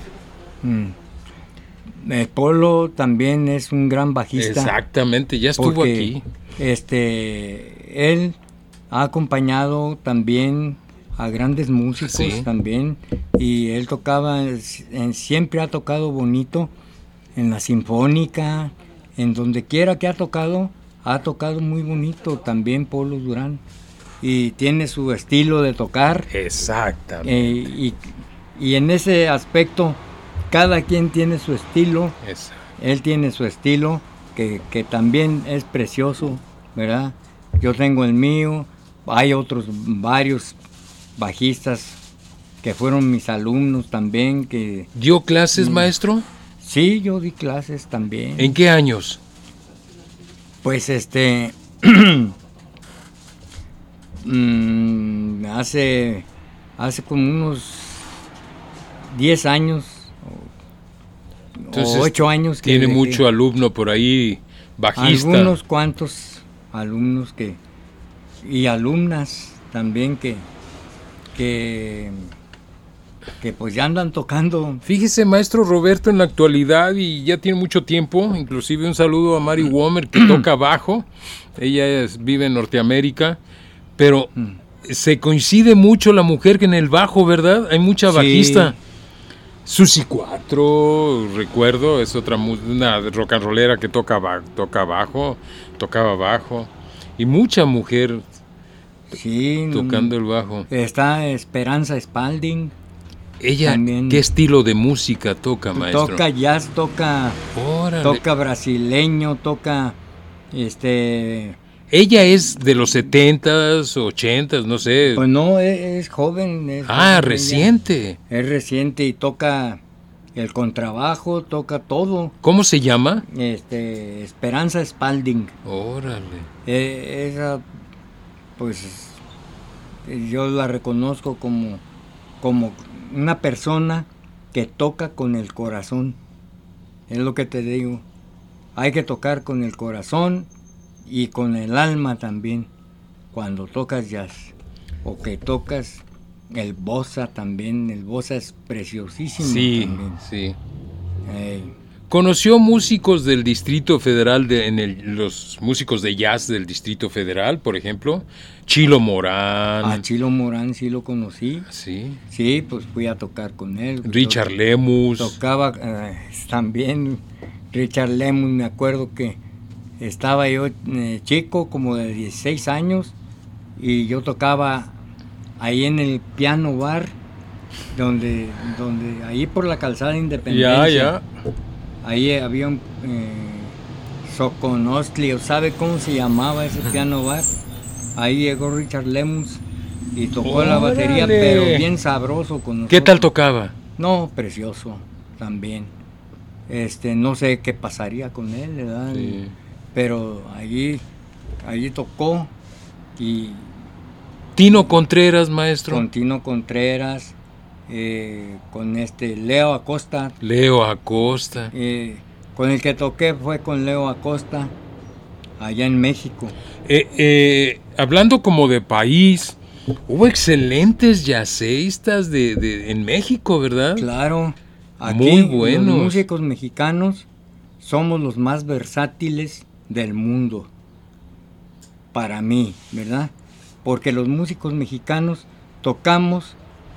Polo también es un gran bajista. Exactamente, ya estuvo aquí. Él ha acompañado también a grandes músicos, sí, también, y él tocaba, siempre ha tocado bonito en la Sinfónica, en donde quiera que ha tocado muy bonito también Polo Durán, y tiene su estilo de tocar. Exactamente. Y en ese aspecto cada quien tiene su estilo. Exacto. Él tiene su estilo que también es precioso ¿verdad? Yo tengo el mío, hay otros varios bajistas que fueron mis alumnos también, que ¿Dio clases, maestro? sí, yo di clases también. ¿En qué años? Pues hace como unos 10 años Entonces, o 8 años. Tiene mucho alumno por ahí, bajista. Algunos cuantos alumnos y alumnas también que pues ya andan tocando. Fíjese, maestro Roberto, en la actualidad, y ya tiene mucho tiempo, inclusive un saludo a Mary Womer, que toca bajo. Ella vive en Norteamérica, pero se coincide mucho la mujer que en el bajo, ¿verdad? Hay mucha Sí. bajista. Susi 4, recuerdo, es una rock and rollera que tocaba bajo, y mucha mujer Sí, tocando el bajo. está Esperanza Spalding. Ella, También. ¿qué estilo de música toca, maestro? Toca jazz, Órale. toca brasileño, toca Ella es de los 70s, 80s, no sé. pues no, es joven. Ah, joven reciente. ella. Es reciente y toca el contrabajo, toca todo. ¿Cómo se llama? Esperanza Spalding. Órale. Esa, pues, yo la reconozco como una persona que toca con el corazón. Es lo que te digo. Hay que tocar con el corazón y con el alma también cuando tocas jazz. O que tocas el bossa también. El bossa es preciosísimo Sí, también. sí. Ey. ¿Conoció músicos del Distrito Federal, los músicos de jazz del Distrito Federal, por ejemplo? Chilo Morán. A Chilo Morán sí lo conocí. Sí. Sí, pues fui a tocar con él. Richard Lemus. Tocaba también Richard Lemus, me acuerdo que estaba yo chico, como de 16 años, y yo tocaba ahí en el piano bar, donde ahí por la calzada de Independencia. Ya. Ahí había un Soconostli, ¿sabe cómo se llamaba ese piano bar? Ahí llegó Richard Lemus y tocó la batería, ¡Órale! pero bien sabroso con nosotros. ¿Qué tal tocaba? No, precioso también. No sé qué pasaría con él, ¿verdad? Sí. Pero allí tocó y Tino Contreras, maestro. con Tino Contreras, con Leo Acosta. Leo Acosta. Con el que toqué fue con Leo Acosta, allá en México. Hablando como de país, hubo excelentes jazzistas en México, ¿verdad? Claro, aquí Muy buenos. los músicos mexicanos somos los más versátiles del mundo, para mí, ¿verdad? Porque los músicos mexicanos tocamos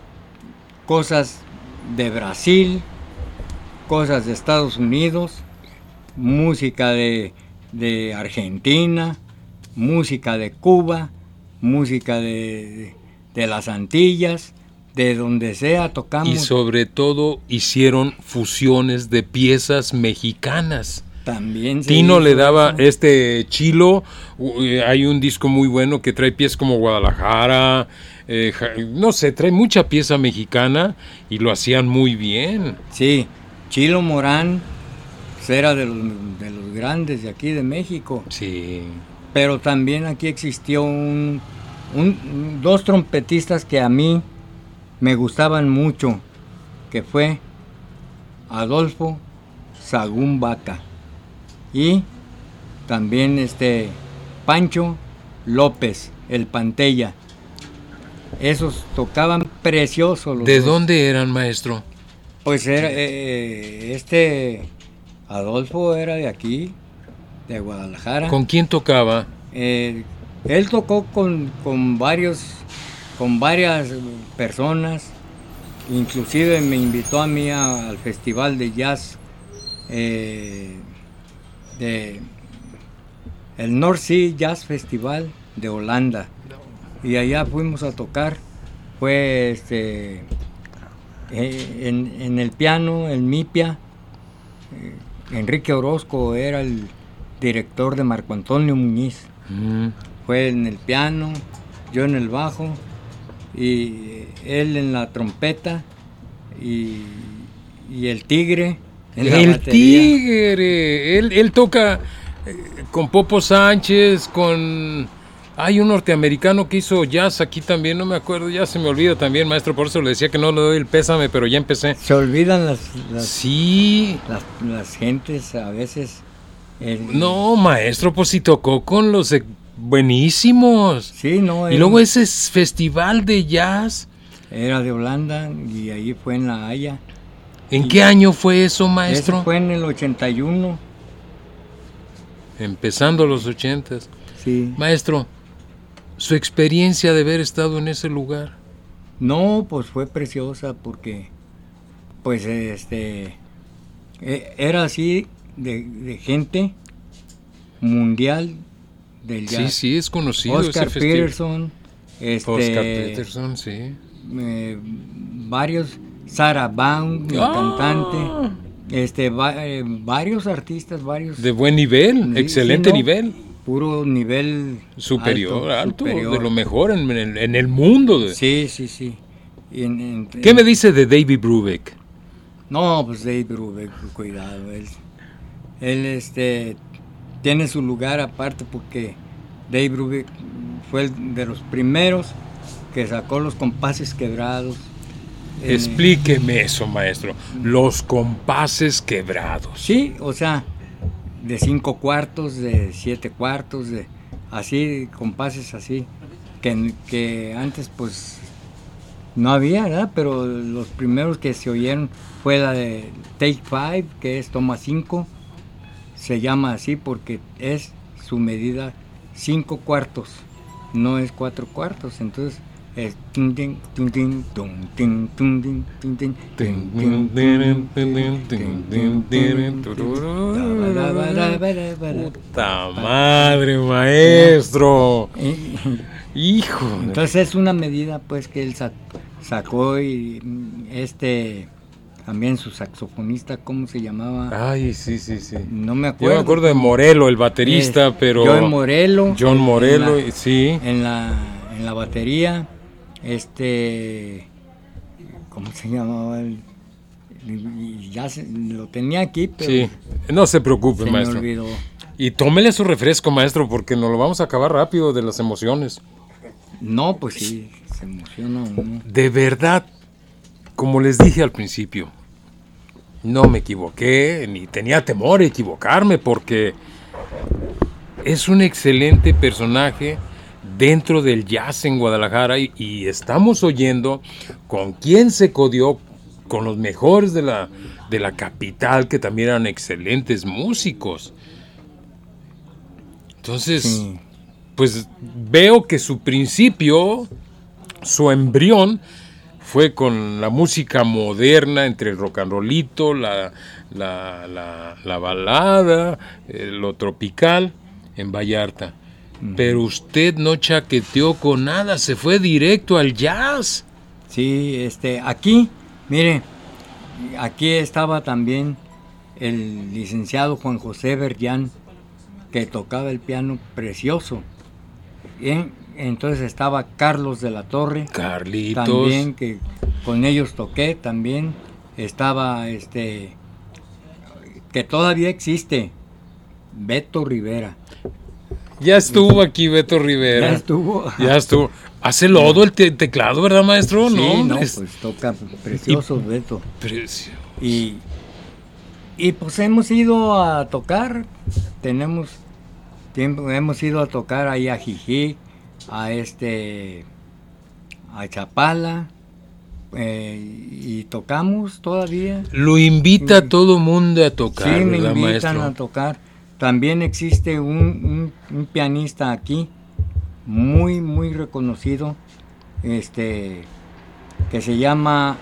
cosas de Brasil, cosas de Estados Unidos, música de Argentina, música de Cuba, música de las Antillas, de donde sea tocamos. Y sobre todo hicieron fusiones de piezas mexicanas. También se Tino le hizo daba eso. Chilo, hay un disco muy bueno que trae piezas como Guadalajara, no sé, trae mucha pieza mexicana y lo hacían muy bien. Sí, Chilo Morán pues, era de los grandes de aquí de México, Sí. pero también aquí existió dos trompetistas que a mí me gustaban mucho, que fue Adolfo Sagún Vaca y también Pancho López, el Pantella. Esos tocaban precioso los ¿De dos. dónde eran, maestro? Pues era Adolfo era de aquí, de Guadalajara. ¿Con quién tocaba? Él tocó con varias personas, inclusive me invitó a mí al festival de jazz el North Sea Jazz Festival de Holanda, y allá fuimos a tocar. Fue en el piano, el Mipia, Enrique Orozco era el director de Marco Antonio Muñiz. Fue en el piano, yo en el bajo y él en la trompeta y el tigre en la El batería. tigre, él toca con Popo Sánchez, con... Hay un norteamericano que hizo jazz aquí también, no me acuerdo, ya se me olvida también, maestro, por eso le decía que no le doy el pésame, pero ya empecé. Se olvidan las Sí, gentes a veces. no, maestro, pues sí tocó con los buenísimos. Sí, no. Y luego ese festival de jazz, Era de Holanda y ahí fue en La Haya. ¿en qué año fue eso, maestro? Ese fue en el 81. Empezando los 80s. Sí. Maestro, su experiencia de haber estado en ese lugar. No, pues fue preciosa porque, pues, era así de gente mundial del Sí, jazz. sí, es conocido Oscar ese festival. Peterson, Oscar Peterson, sí. varios, Sarah Vaughan, la Ah. cantante, varios artistas, varios. De buen nivel, Sí, excelente sí, no, nivel. Puro nivel Superior, alto, superior. de lo mejor en el mundo. Sí, sí, sí. Y ¿Qué me dice de David Brubeck? No, pues Dave Brubeck, cuidado, él tiene su lugar aparte porque Dave Brubeck fue el de los primeros que sacó los compases quebrados. Explíqueme eso, maestro. Los compases quebrados. Sí, o sea, de 5 cuartos, de 7 cuartos, de así, compases así, que antes pues no había, ¿verdad? Pero los primeros que se oyeron fue la de Take 5, que es toma 5, se llama así porque es su medida 5 cuartos, no es 4 cuartos, entonces es tin, tin, tin, tin, tum, tin, tum, tin, tin, tin, tin, tin, tin, tin, tin, tin, tin. ¡Puta madre, maestro! ¡Hijo! Entonces es una medida pues que él sacó y también su saxofonista, ¿cómo se llamaba? Ay, sí, sí, sí. No me Yo acuerdo. me acuerdo de Morelo, el baterista, pero... John Morello. John Morello, sí. En la batería, ¿cómo se llamaba? Ya lo tenía aquí, pero Sí, no se preocupe, se maestro. me olvidó. Y tómele su refresco, maestro, porque nos lo vamos a acabar rápido de las emociones. No, pues sí, se emociona uno. De verdad, como les dije al principio, no me equivoqué, ni tenía temor a equivocarme, porque es un excelente personaje dentro del jazz en Guadalajara y estamos oyendo con quién se codió con los mejores de la capital, que también eran excelentes músicos. Entonces, Sí. pues veo que su principio, su embrión, fue con la música moderna, entre el rock and rollito, la balada, lo tropical, en Vallarta. Pero usted no chaqueteó con nada, se fue directo al jazz. Sí, aquí, mire, aquí estaba también el licenciado Juan José Berllán, que tocaba el piano precioso. Bien, entonces estaba Carlos de la Torre, Carlitos. también, que con ellos toqué también. Estaba que todavía existe, Beto Rivera. Ya estuvo aquí Beto Rivera. Ya estuvo. Ya estuvo. Hace lodo el teclado, ¿verdad, maestro? Sí, No, no, hombre, pues toca precioso Beto. precioso. Y pues hemos ido a tocar, hemos ido a tocar ahí a Jijic, a Chapala, y tocamos todavía. Lo invita a todo mundo a tocar, Sí, me ¿verdad, invitan maestro? a tocar. También existe un pianista aquí, muy, muy reconocido, que se llama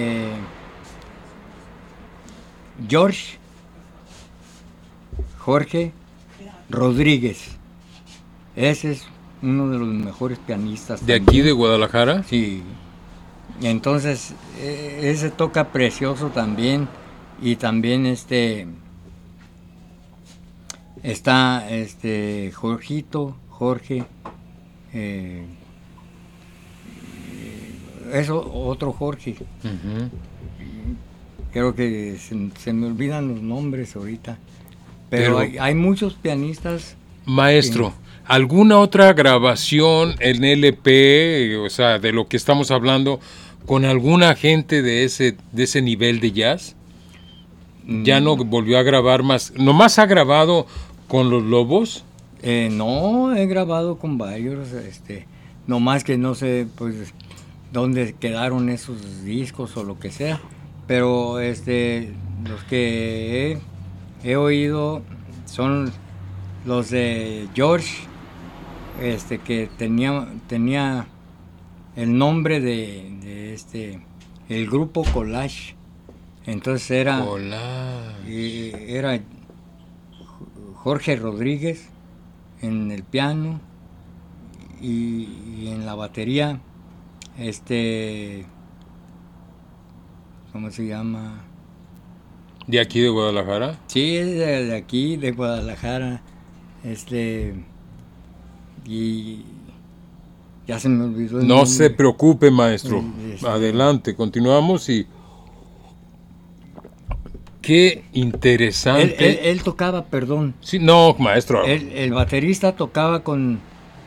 Jorge Rodríguez. Ese es uno de los mejores pianistas. ¿De aquí también. de Guadalajara? Sí. Entonces, ese toca precioso también. Y también está Jorge, eso, otro Jorge. Ujú. Creo que se me olvidan los nombres ahorita. Pero Pero- hay muchos pianistas. Maestro, ¿alguna otra grabación en LP, o sea, de lo que estamos hablando, con alguna gente de ese nivel de jazz? Ya no volvió a grabar más, nomás ha grabado con los Lobos. No, he grabado con varios, no más que no sé pues dónde quedaron esos discos o lo que sea, pero los que he oído son los de George, que tenía el nombre de el grupo Collage, entonces era Jorge Rodríguez en el piano y en la batería, ¿cómo se llama? ¿De aquí de Guadalajara? Sí, es de aquí, de Guadalajara, y ya se me olvidó el No nombre. se preocupe, maestro. Sí. Adelante, continuamos y... Qué interesante. Él tocaba, perdón, Sí, no, maestro. el baterista tocaba con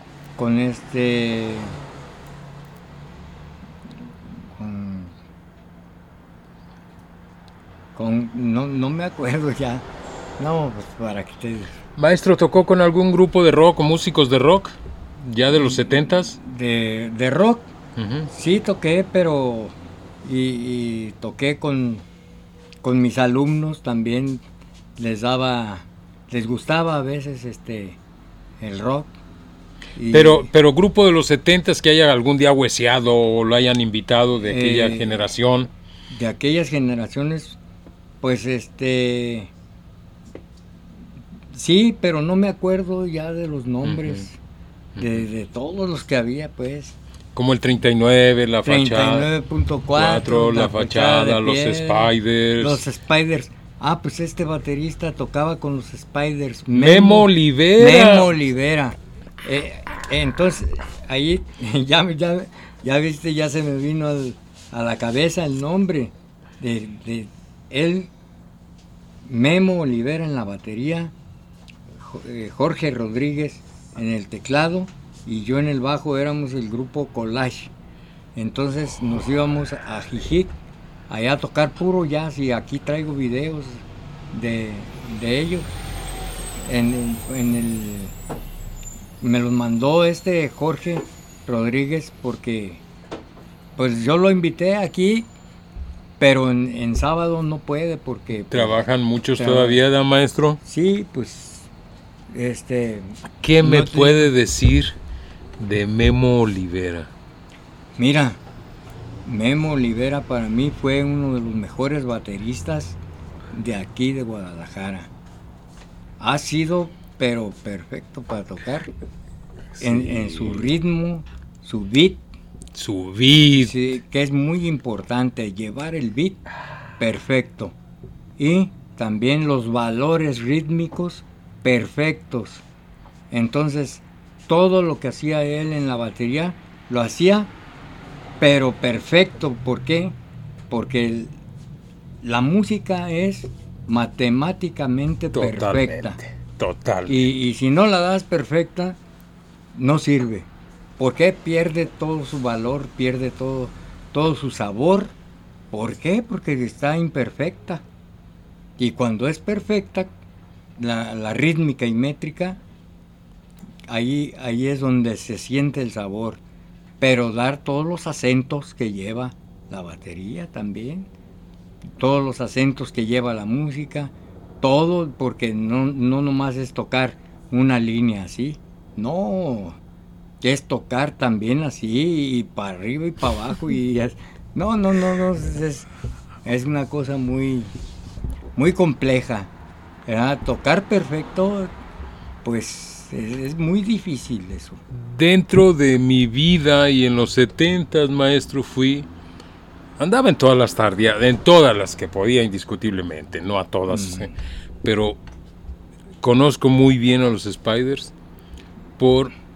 no me acuerdo ya. No, pues para que te... Maestro, ¿tocó con algún grupo de rock o músicos de rock? ¿Ya de los 70s? De rock, Ujú. sí toqué, pero... Y toqué con mis alumnos también. Les gustaba a veces el rock. Y, Pero grupo de los 70s que haya algún día hueseado o lo hayan invitado de aquella generación. de aquellas generaciones, pues sí, pero no me acuerdo ya de los nombres de todos los que había, pues. Como el 39, la fachada. 39.4, La fachada, de los piel, Spiders. Los Spiders. Ah, pues este baterista tocaba con los Spiders. Memo Olivera. Memo Olivera. Entonces, ahí ya viste, ya se me vino a la cabeza el nombre de él, Memo Olivera en la batería, Jorge Rodríguez en el teclado y yo en el bajo. Éramos el grupo Collage. Entonces nos íbamos a Jijic, allá a tocar puro jazz, y aquí traigo videos de ellos. Me los mandó Jorge Rodríguez porque pues yo lo invité aquí, pero en sábado no puede porque... ¿Trabajan muchos trabaja. todavía, da maestro? Sí, pues ¿Qué me no te- puede decir de Memo Olivera? Mira, Memo Olivera para mí fue uno de los mejores bateristas de aquí de Guadalajara. Ha sido, pero perfecto para tocar. En su ritmo, su beat, Su beat. sí, que es muy importante, llevar el beat perfecto. Y también los valores rítmicos perfectos. Entonces, todo lo que hacía él en la batería, lo hacía pero perfecto. ¿Por qué? Porque la música es matemáticamente perfecta. Total. Y si no la das perfecta, no sirve. ¿Por qué? Pierde todo su valor, pierde todo su sabor. ¿Por qué? Porque está imperfecta. Y cuando es perfecta, la rítmica y métrica, ahí es donde se siente el sabor. Pero dar todos los acentos que lleva la batería también, todos los acentos que lleva la música, todo, porque no nomás es tocar una línea así, no, es tocar también así, y para arriba y para abajo, no, es una cosa muy, muy compleja, ¿verdad? Tocar perfecto, pues es muy difícil eso. Dentro de mi vida y en los 70s, maestro, andaba en todas las tardeadas, en todas las que podía indiscutiblemente, no a todas, pero conozco muy bien a los Spiders por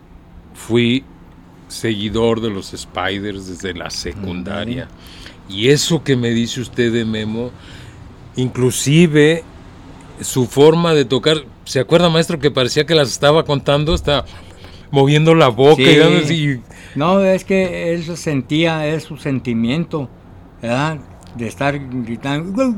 fui seguidor de los Spiders desde la secundaria. Y eso que me dice usted de Memo, inclusive su forma de tocar, ¿se acuerda, maestro, que parecía que las estaba contando? Está moviendo la boca Sí. y dando así. No, es que él sentía, es su sentimiento, ¿verdad? De estar gritando,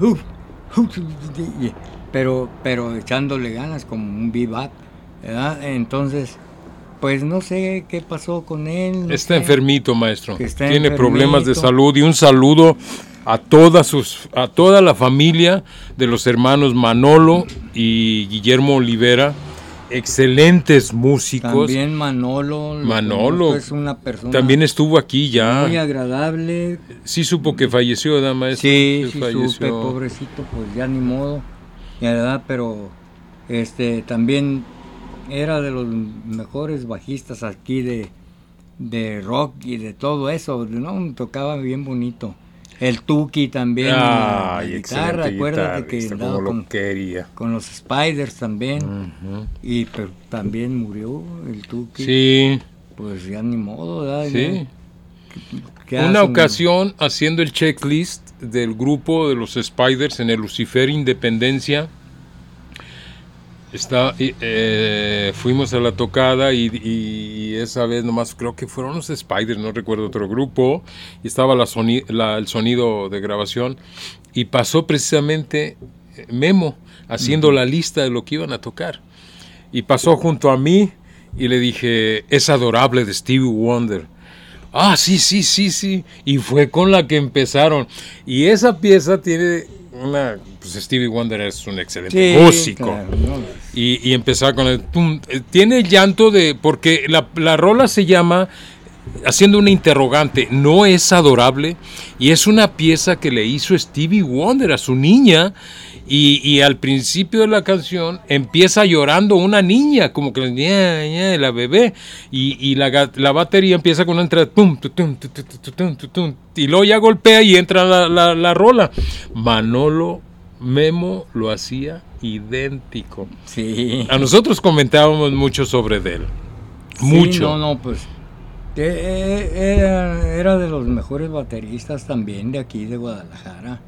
pero echándole ganas como un bebop, ¿verdad? Entonces, pues no sé qué pasó con él. No Está sé. enfermito, maestro. Que está Tiene problemas de enfermito. salud. Y un saludo a toda la familia de los hermanos Manolo y Guillermo Olivera, excelentes músicos. También Manolo Manolo es una persona también estuvo aquí ya. muy agradable. Sí supo que falleció, ¿verdad, maestro? Sí, Que sí falleció. supe, pobrecito, pues ya ni modo, la verdad, pero también era de los mejores bajistas aquí de rock y de todo eso, ¿no? Tocaba bien bonito. El Tuki también, la guitarra, excelente acuérdate que guitarrista, andaba como lo con quería. los Spiders también, Ujú. y pero también murió el Tuki, Sí, pues ya ni modo, ¿verdad? sí. ¿Qué Una hacen? ocasión, haciendo el checklist del grupo de los Spiders en el Lucifer Independencia, fuimos a la tocada y esa vez nomás creo que fueron los Spiders, no recuerdo otro grupo, y estaba el sonido de grabación, y pasó precisamente Memo haciendo la lista de lo que iban a tocar, y pasó junto a mí y le dije, es adorable, de Stevie Wonder. Ah, sí. Y fue con la que empezaron. Y esa pieza tiene una... Pues Stevie Wonder es un excelente Sí, músico. claro, ¿no? Y empezaba con el... Pum, tiene llanto de... Porque la rola se llama... Haciendo una interrogante, ¿no es adorable? Y es una pieza que le hizo Stevie Wonder a su niña. Y al principio de la canción empieza llorando una niña, como que la bebé, y la batería empieza con una entrada, tum, tutum, tutum, tutum, tutum, y luego ya golpea y entra la rola. Manolo Memo lo hacía idéntico. Sí. A nosotros comentábamos mucho sobre él. Sí, Mucho. no, pues era de los mejores bateristas también de aquí de Guadalajara.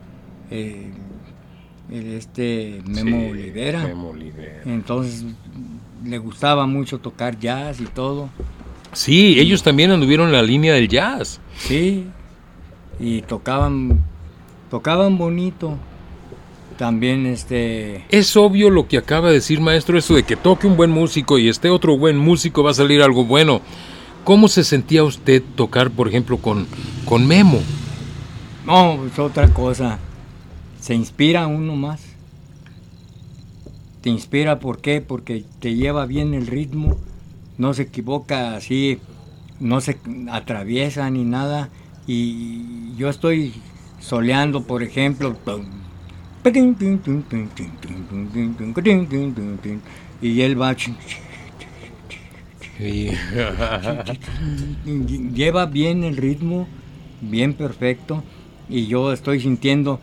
Memo Sí, Olivera. Memo Olivera. Entonces le gustaba mucho tocar jazz y todo. Sí, ellos también anduvieron en la línea del jazz. Sí. Y tocaban bonito. También Es obvio lo que acaba de decir, maestro, eso de que toque un buen músico y esté otro buen músico va a salir algo bueno. ¿Cómo se sentía usted tocar, por ejemplo, con Memo? No, es otra cosa. Se inspira uno más. Te inspira, ¿por qué? Porque te lleva bien el ritmo, no se equivoca así, no se atraviesa ni nada. Y yo estoy soleando, por ejemplo, y él va, lleva bien el ritmo, bien perfecto. Y yo estoy sintiendo,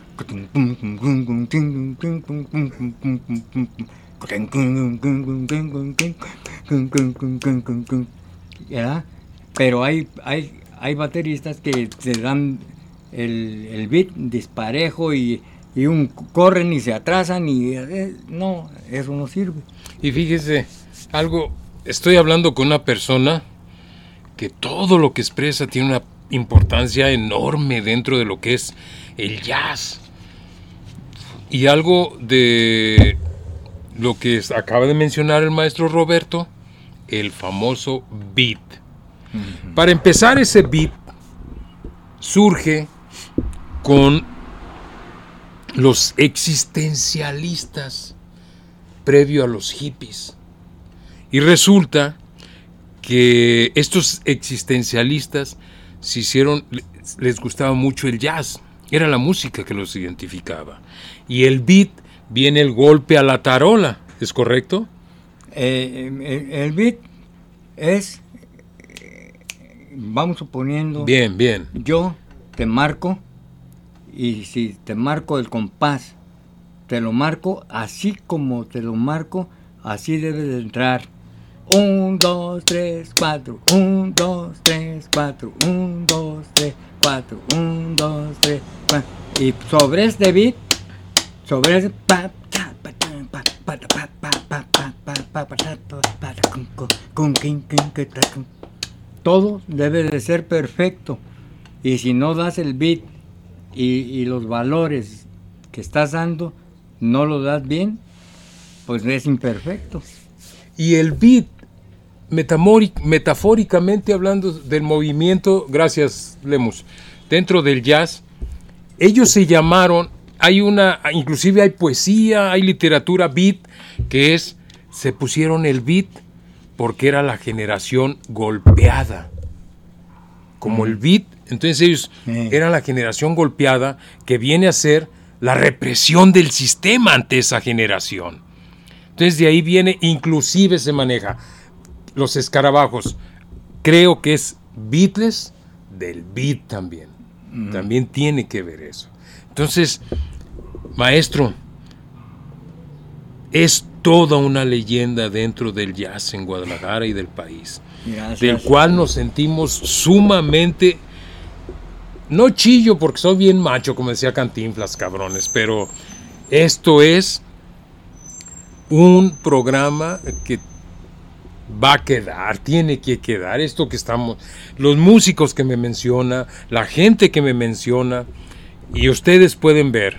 ¿verdad? Pero hay bateristas que te dan el beat disparejo y corren y se atrasan y no, eso no sirve. Y fíjese, estoy hablando con una persona que todo lo que expresa tiene una importancia enorme dentro de lo que es el jazz. Y algo de lo que acaba de mencionar el maestro Roberto, el famoso beat. Uh-huh. Para empezar, ese beat surge con los existencialistas previo a los hippies. Y resulta que estos existencialistas les gustaba mucho el jazz, era la música que los identificaba. Y el beat viene el golpe a la tarola, ¿es correcto? El beat es, vamos suponiendo, bien. Yo te marco, y si te marco el compás, te lo marco así como te lo marco, así debe de entrar. 1, 2, 3, 4, 1, 2, 3, 4, 1, 2, 3, 4, 1, 2, 3, 4. Y sobre este beat, sobre ese todo debe de ser perfecto. Y si no das el beat y los valores que estás dando, no lo das bien, pues es imperfecto. Y el beat, metafóricamente hablando del movimiento, gracias Lemus, dentro del jazz, ellos se llamaron, inclusive hay poesía, hay literatura beat, que se pusieron el beat porque era la generación golpeada. Como el beat, entonces ellos eran la generación golpeada que viene a ser la represión del sistema ante esa generación. Entonces de ahí viene, inclusive se maneja los escarabajos. Creo que es Beatles del beat también. También tiene que ver eso. Entonces, maestro, es toda una leyenda dentro del jazz en Guadalajara y del país. Gracias. Del cual nos sentimos sumamente, no chillo porque soy bien macho, como decía Cantinflas, cabrones, pero esto es un programa que va a quedar, tiene que quedar, esto que estamos, los músicos que me menciona, la gente que me menciona, y ustedes pueden ver,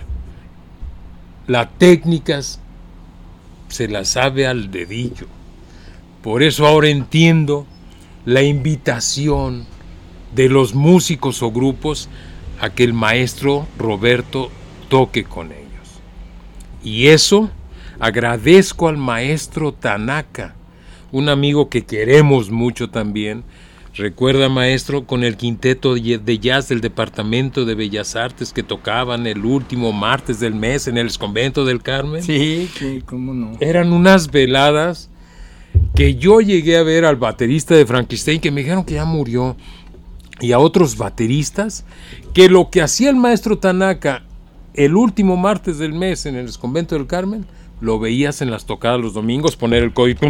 las técnicas se las sabe al dedillo. Por eso ahora entiendo la invitación de los músicos o grupos a que el maestro Roberto toque con ellos. Y eso agradezco al maestro Tanaka, un amigo que queremos mucho también. Recuerda, maestro, con el quinteto de jazz del Departamento de Bellas Artes que tocaban el último martes del mes en el Convento del Carmen. Sí, cómo no. Eran unas veladas que yo llegué a ver al baterista de Frankenstein, que me dijeron que ya murió, y a otros bateristas, que lo que hacía el maestro Tanaka el último martes del mes en el Convento del Carmen, lo veías en las tocadas los domingos, poner el código,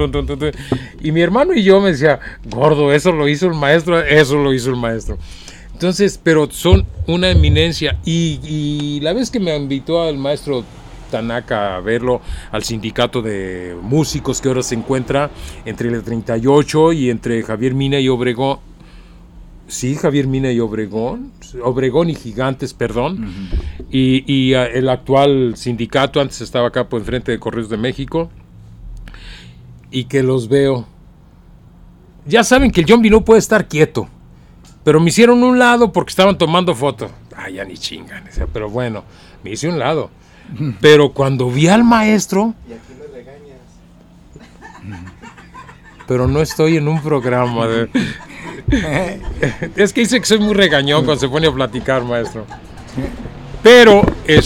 y mi hermano y yo me decía, gordo, eso lo hizo el maestro, eso lo hizo el maestro. Entonces, pero son una eminencia, y la vez que me invitó al maestro Tanaka a verlo al sindicato de músicos que ahora se encuentra entre el 38 y entre Javier Mina y Obregón, Javier Mina y Obregón y Gigantes, perdón, y el actual sindicato, antes estaba acá por enfrente de Correos de México, y que los veo, ya saben que el John B no puede estar quieto, pero me hicieron un lado porque estaban tomando fotos. Ya ni chingan, pero bueno, me hice un lado. Pero cuando vi al maestro, y aquí me regañas, pero no estoy en un programa es que dice que soy muy regañón cuando se pone a platicar, maestro. Pero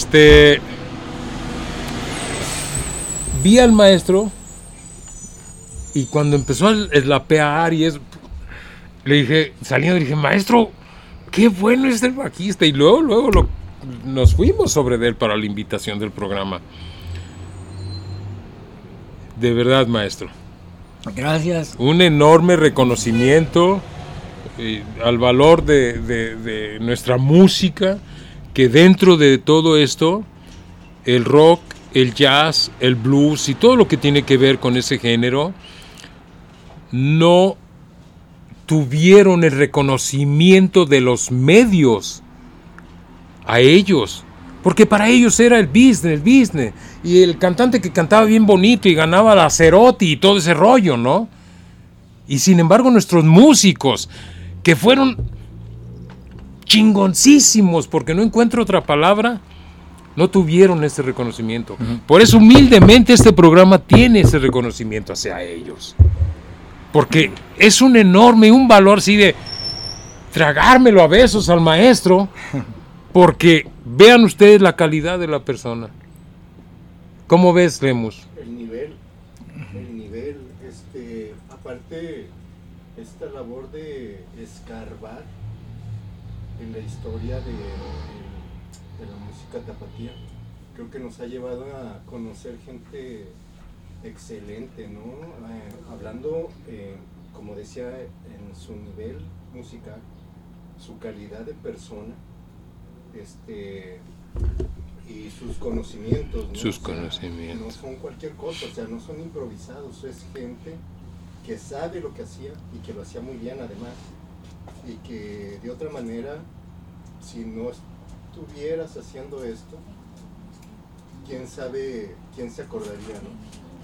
vi al maestro, y cuando empezó a eslapear y eso, le dije, saliendo, le dije, maestro, qué bueno es el bajista. Y luego nos fuimos sobre él para la invitación del programa. De verdad, maestro. Gracias. Un enorme reconocimiento al valor de nuestra música, que dentro de todo esto, el rock, el jazz, el blues y todo lo que tiene que ver con ese género, no tuvieron el reconocimiento de los medios a ellos, porque para ellos era el business, y el cantante que cantaba bien bonito y ganaba la Cerotti y todo ese rollo, ¿no? Y sin embargo nuestros músicos, que fueron chingoncísimos, porque no encuentro otra palabra, no tuvieron ese reconocimiento. Por eso humildemente este programa tiene ese reconocimiento hacia ellos, porque es un valor así de tragármelo a besos al maestro, porque vean ustedes la calidad de la persona. ¿Cómo ves, Lemus? el nivel, aparte, esta labor de escarbar en la historia de la música tapatía, creo que nos ha llevado a conocer gente excelente, ¿no? Hablando, como decía, en su nivel musical, su calidad de persona, y sus conocimientos, ¿no? Sus O sea, conocimientos. no son cualquier cosa, o sea, no son improvisados, es gente que sabe lo que hacía y que lo hacía muy bien además, y que de otra manera, si no estuvieras haciendo esto, quién sabe quién se acordaría, ¿no?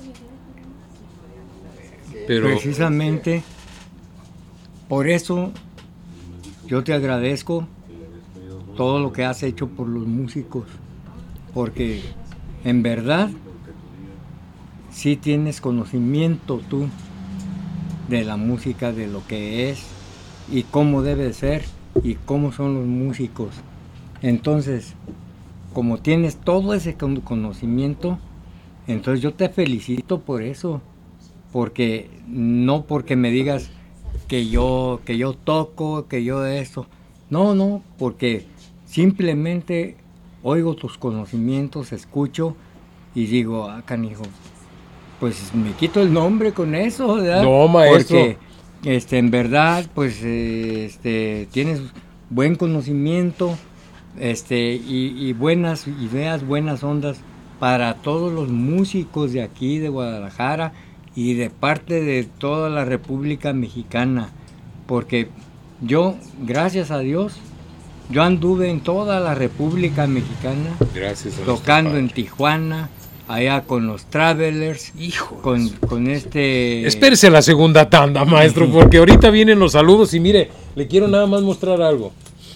Pero- Precisamente por eso yo te agradezco todo lo que has hecho por los músicos, porque en verdad sí tienes conocimiento tú de la música, de lo que es y cómo debe ser y cómo son los músicos. Entonces, como tienes todo ese conocimiento, entonces yo te felicito por eso, porque no porque me digas que yo toco, que yo esto, no, porque simplemente oigo tus conocimientos, escucho y digo, canijo, pues me quito el nombre con eso, ¿verdad? No, maestro. Porque en verdad, pues tienes buen conocimiento, y buenas ideas, buenas ondas para todos los músicos de aquí, de Guadalajara y de parte de toda la República Mexicana, porque yo, gracias a Dios, yo anduve en toda la República Mexicana, Gracias a nuestro tocando Padre. en Tijuana, allá con los Travelers, Hijo. con Espérese la segunda tanda, maestro, porque ahorita vienen los saludos y mire, le quiero nada más mostrar algo.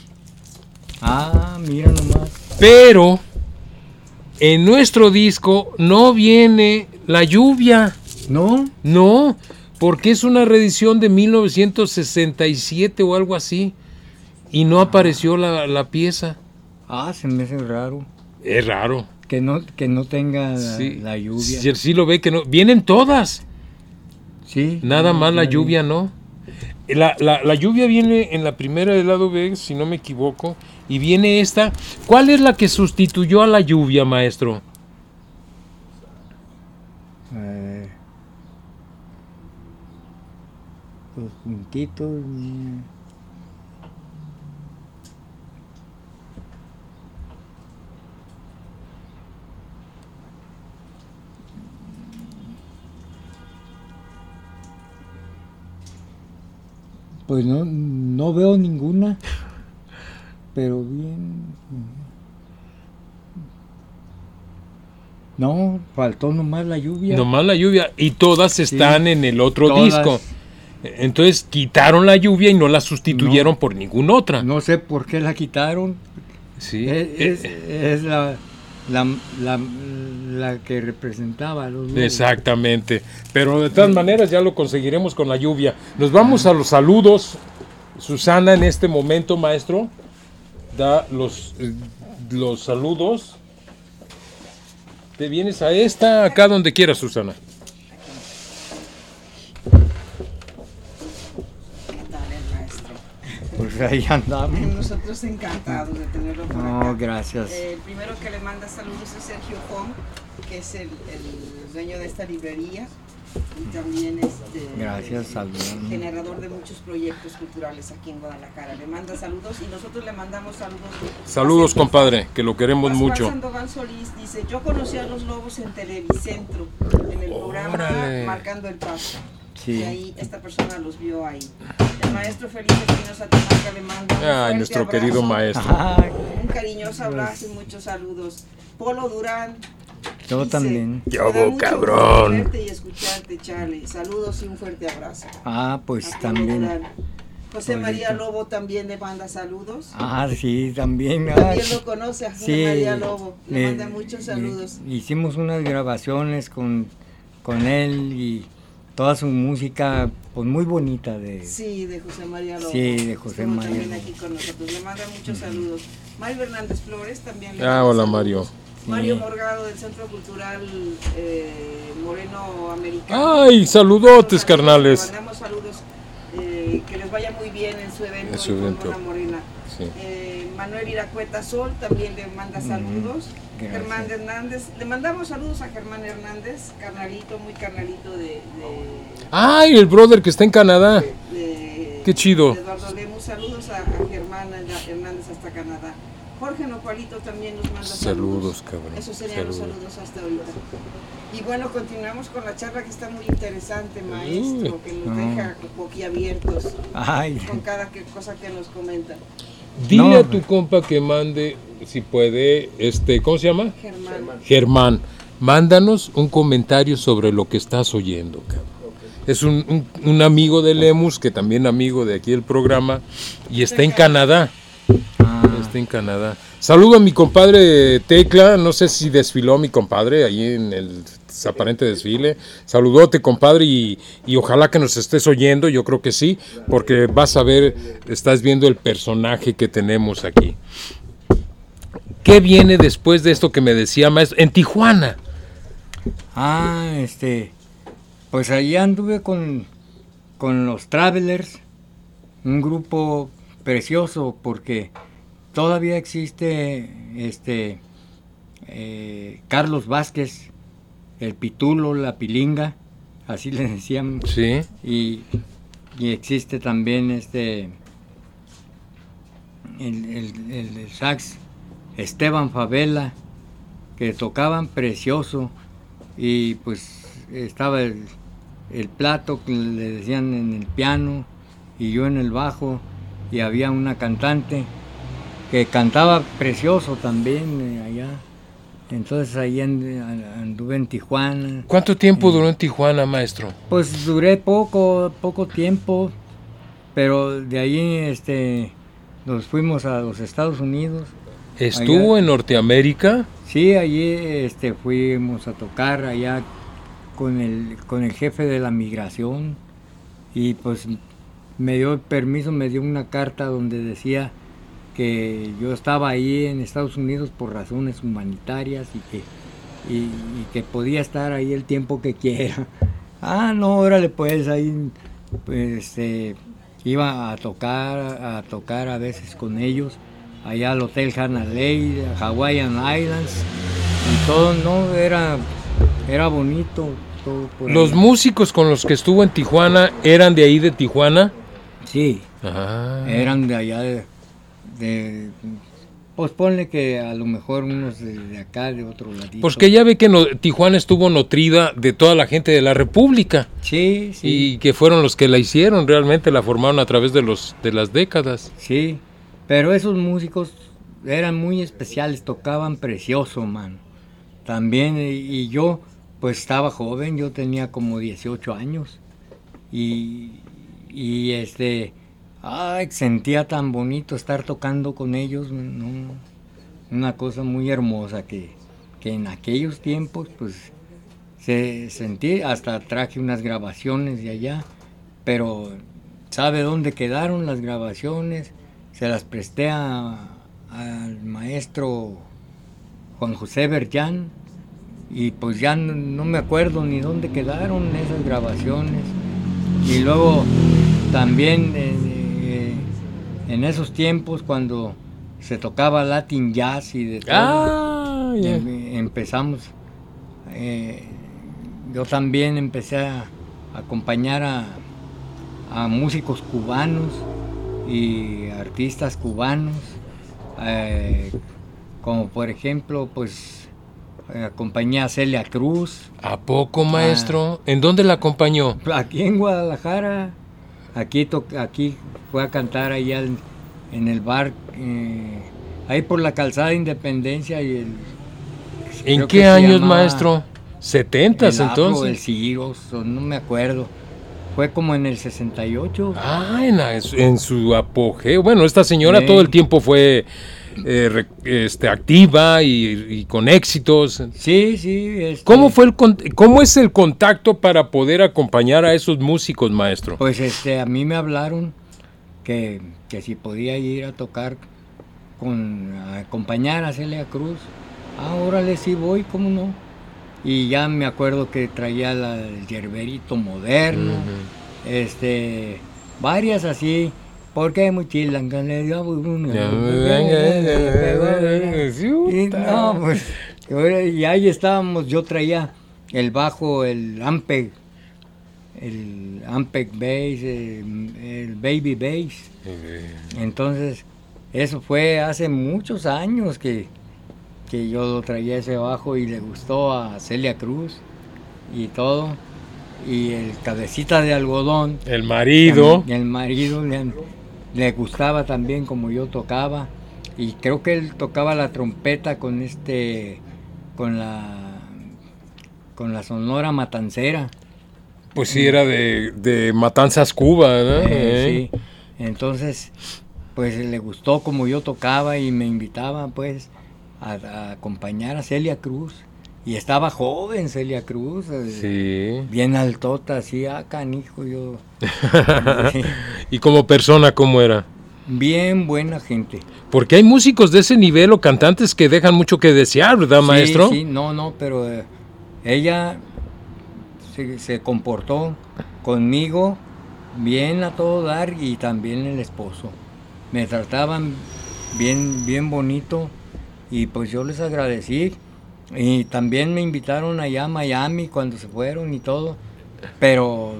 Mira nomás. Pero en nuestro disco no viene la lluvia. ¿No? No, porque es una reedición de 1967 o algo así. Y no apareció la pieza. Se me hace raro Es raro. que no tenga Sí, la lluvia. sí lo ve que no. Vienen todas. Sí. Nada más la Está lluvia no. La lluvia viene en la primera del lado B, si no me equivoco. Y viene esta. ¿Cuál es la que sustituyó a la lluvia, maestro? Los puntitos. Pues no veo ninguna, pero bien. No, faltó nomás la lluvia. Nomás la lluvia. Y todas están en el otro todas. disco. Entonces quitaron la lluvia y no la sustituyeron por ninguna otra. No sé por qué la quitaron. Sí. Es la que representaba a los lobos. Exactamente. Pero de todas maneras ya lo conseguiremos con la lluvia. Nos vamos a los saludos. Susana en este momento, maestro, da los saludos. Te vienes a esta, acá donde quieras, Susana. ¿Qué tal el maestro? Pues ahí andamos. Nosotros encantados de tenerlo por No, acá. gracias. El primero que le manda saludos es Sergio Fong, que es el dueño de esta librería y también Gracias, saludos. generador de muchos proyectos culturales aquí en Guadalajara. Le manda saludos y nosotros le mandamos saludos. Saludos, compadre, que lo queremos Pascual mucho. Sandoval Solís dice, yo conocí a los Lobos en Televicentro, en el programa Órale. Marcando el Paso. Sí. Y ahí esta persona los vio ahí. El maestro Felipe Espinosa Tamaca le manda un Ay, fuerte nuestro abrazo, querido maestro. Ay, un cariñoso abrazo y muchos saludos. Polo Durán. yo dice, también. ¿Qué "Me da hubo, mucho cabrón?" gusto verte y escucharte, Charlie. Saludos y un fuerte abrazo. Pues A Polo también. Durán. José Ahorita. María Lobo también le manda saludos. Sí, también. También lo conoce a José Sí, María Lobo. Le manda muchos saludos. Hicimos unas grabaciones con él y toda su música, pues muy bonita Sí, de José María Lobo. Sí, de José Estuvo María también Lobo. aquí con nosotros. Le manda muchos saludos. Mario Hernández Flores también le Ah, manda hola, saludos. Mario. Mario Sí. Morgado del Centro Cultural Moreno Americano. Ay, saludotes, Le carnales. mandamos saludos. Que les vaya muy bien en su evento. En su en evento. Corona Morena. Sí. Manuel Iracueta Sol también le manda saludos. Germán Hernández. Le mandamos saludos a Germán Hernández, carnalito, muy carnalito de ¡Ay, el brother que está en Canadá! ¡Qué chido! Eduardo Lemus, saludos a Germán Hernández hasta Canadá. Jorge Nopalito también nos manda Saludos, cabrón. Esos serían los saludos hasta ahorita. Y bueno, continuamos con la charla que está muy interesante, maestro, que nos deja boquiabiertos con cada cosa que nos comenta. Dile a tu compa que mande, si puede, ¿cómo se llama? Germán. Mándanos un comentario sobre lo que estás oyendo, cabrón. Es un amigo de Lemus, que también amigo de aquí del programa, y está en Canadá. Está en Canadá. Saludo a mi compadre Tecla, no sé si desfiló mi compadre ahí en el aparente desfile. Saludote, compadre, y ojalá que nos estés oyendo, yo creo que sí, porque vas a ver, estás viendo el personaje que tenemos aquí. ¿Qué viene después de esto que me decía, maestro? En Tijuana. Pues ahí anduve con los Travelers, un grupo precioso porque todavía existe Carlos Vázquez, el Pitulo, la Pilinga, así le decían. Sí. Y existe también el sax Esteban Favela, que tocaban precioso, y pues estaba el Plato, que le decían, en el piano, y yo en el bajo, y había una cantante que cantaba precioso también allá. Entonces ahí anduve en Tijuana. ¿Cuánto tiempo duró en Tijuana, maestro? Pues duré poco tiempo, pero de ahí nos fuimos a los Estados Unidos. ¿Estuvo en Norteamérica? Sí, allí fuimos a tocar allá con el jefe de la migración, y pues me dio el permiso, me dio una carta donde decía que yo estaba ahí en Estados Unidos por razones humanitarias y que podía estar ahí el tiempo que quiera. No, órale, pues ahí pues iba a tocar a veces con ellos allá al Hotel Hanalei, Hawaiian Islands, y todo, no, era bonito todo por ahí. ¿Los músicos con los que estuvo en Tijuana eran de ahí de Tijuana? Sí, eran de allá pues ponle que a lo mejor unos de acá, de otro ladito. Pues que ya ve que Tijuana estuvo nutrida de toda la gente de la República. Sí. Y que fueron los que la hicieron, realmente la formaron a través de las décadas. Sí, pero esos músicos eran muy especiales, tocaban precioso, man. También, y yo pues estaba joven, yo tenía como 18 años. Y sentía tan bonito estar tocando con ellos, ¿no? Una cosa muy hermosa que en aquellos tiempos pues se sentía, hasta traje unas grabaciones de allá, pero ¿sabe dónde quedaron las grabaciones? Se las presté al maestro Juan José Berllán, y pues ya no me acuerdo ni dónde quedaron esas grabaciones. Y luego también en esos tiempos, cuando se tocaba Latin Jazz y de todo, empezamos, yo también empecé a acompañar a músicos cubanos y artistas cubanos, como por ejemplo, pues acompañé a Celia Cruz. ¿A poco, maestro? ¿En dónde la acompañó? Aquí en Guadalajara. Aquí fue a cantar allá en el bar, ahí por la calzada Independencia. ¿En qué años, maestro? ¿70s entonces? El Ciros, no me acuerdo. Fue como en el 68. En su apogeo. Bueno, esta señora todo el tiempo fue activa y con éxitos. Sí. ¿Cómo es el contacto para poder acompañar a esos músicos, maestro? Pues a mí me hablaron que si podía ir a tocar a acompañar a Celia Cruz. Órale, sí voy, cómo no. Y ya me acuerdo que traía el yerberito moderno, varias así. Porque muy chilanga le dio Y ahí estábamos, yo traía el bajo, el Ampeg Bass, el Baby Bass. Entonces, eso fue hace muchos años que yo traía ese bajo y le gustó a Celia Cruz y todo. Y el Cabecita de Algodón. El marido. El marido le gustaba también como yo tocaba. Y creo que él tocaba la trompeta con la Sonora Matancera. Pues sí, era de Matanzas, Cuba, ¿verdad? Sí. Entonces, pues le gustó como yo tocaba y me invitaba pues a acompañar a Celia Cruz. Y estaba joven Celia Cruz, sí. Bien altota, así, canijo, yo. ¿Y como persona cómo era? Bien buena gente. Porque hay músicos de ese nivel o cantantes que dejan mucho que desear, ¿verdad, maestro? Sí, no, pero ella se comportó conmigo bien a todo dar y también el esposo. Me trataban bien bonito y pues yo les agradecí. Y también me invitaron allá a Miami cuando se fueron y todo, pero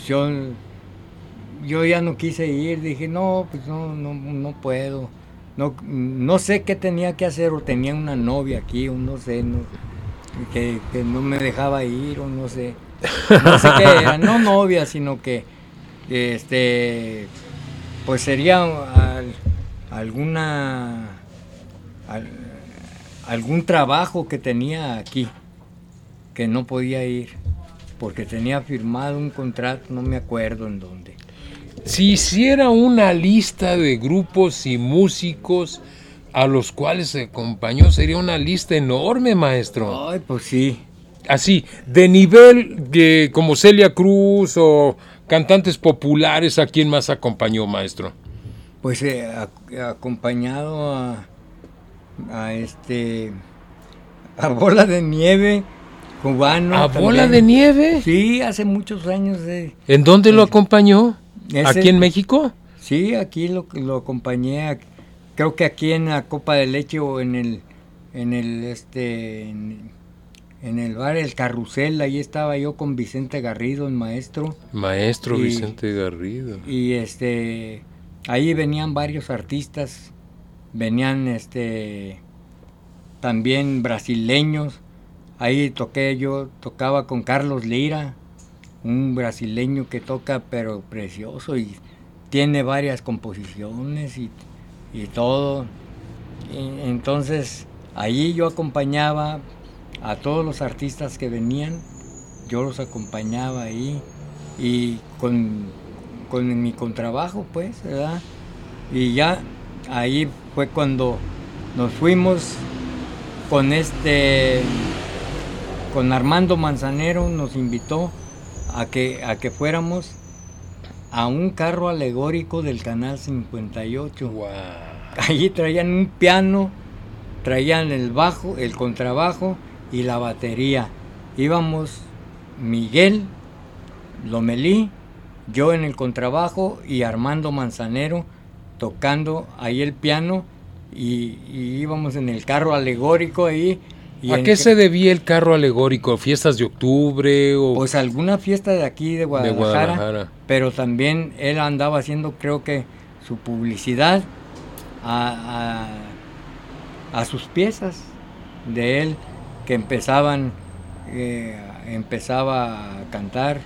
yo ya no quise ir, dije no, pues no puedo, no sé qué tenía que hacer, o tenía una novia aquí, o no sé, que no me dejaba ir, o no sé qué era, no novia, sino que pues sería algún trabajo que tenía aquí, que no podía ir, porque tenía firmado un contrato, no me acuerdo en dónde. Si hiciera una lista de grupos y músicos a los cuales se acompañó, sería una lista enorme, maestro. Ay, pues sí. Así, de nivel de como Celia Cruz o cantantes populares, ¿a quién más acompañó, maestro? Pues acompañado a Bola de Nieve, cubano. ¿A también. Bola de Nieve? Sí, hace muchos años. ¿En dónde lo acompañó? ¿Aquí en México? Sí, aquí lo acompañé, creo que aquí en la Copa de Leche o en el bar El Carrusel, ahí estaba yo con Vicente Garrido, el maestro. Maestro Vicente Garrido. Y ahí venían varios artistas. Venían también brasileños. Ahí tocaba con Carlos Lira, un brasileño que toca pero precioso y tiene varias composiciones y todo. Entonces ahí yo acompañaba a todos los artistas que venían, yo los acompañaba ahí y con mi contrabajo pues, ¿verdad? Y ya ahí fue cuando nos fuimos con Armando Manzanero, nos invitó a que fuéramos a un carro alegórico del Canal 58. Wow. Allí traían un piano, traían el bajo, el contrabajo y la batería. Íbamos Miguel Lomelí, yo en el contrabajo y Armando Manzanero tocando ahí el piano y íbamos en el carro alegórico ahí. ¿A qué se debía el carro alegórico? ¿Fiestas de octubre? Pues alguna fiesta de aquí de Guadalajara, pero también él andaba haciendo, creo que, su publicidad a sus piezas de él, que empezaba a cantar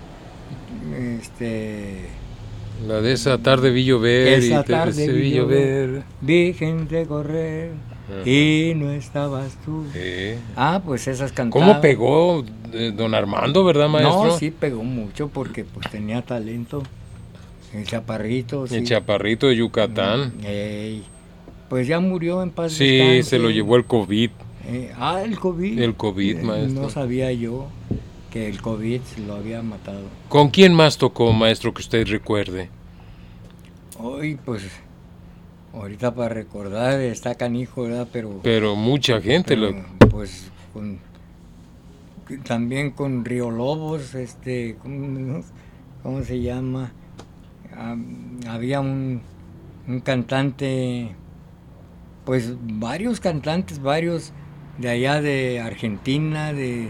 la de esa tarde vi llover, esa tarde vi llover, vi gente correr. Ajá. Y no estabas tú. Pues esas cantaba. ¿Cómo pegó don Armando, verdad, maestro? No, sí pegó mucho porque pues tenía talento. El chaparrito. El chaparrito de Yucatán. Pues ya murió en paz. Sí, descanse. Se lo llevó el COVID. El COVID. El COVID, maestro. No sabía yo que el COVID lo había matado. ¿Con quién más tocó, maestro, que usted recuerde? Hoy, pues, ahorita para recordar está canijo, ¿verdad? Pero mucha gente pues también con Río Lobos, ¿cómo se llama? Había un cantante, pues varios cantantes, varios allá de Argentina, de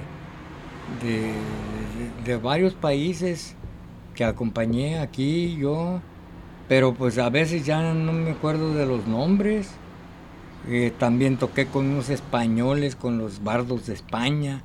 varios países que acompañé aquí yo, pero pues a veces ya no me acuerdo de los nombres. También toqué con unos españoles, con los bardos de España,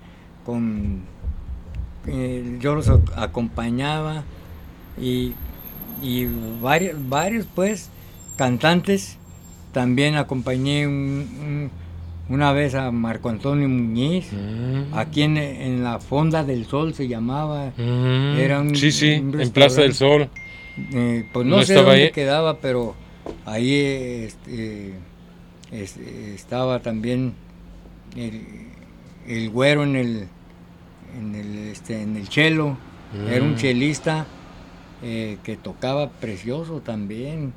yo los acompañaba y varios pues cantantes. También acompañé una vez a Marco Antonio Muñiz, aquí en la Fonda del Sol se llamaba. Era un en Plaza del Sol. Pues no sé dónde ahí quedaba, pero ahí estaba también el güero en el cello. Era un chelista que tocaba precioso también.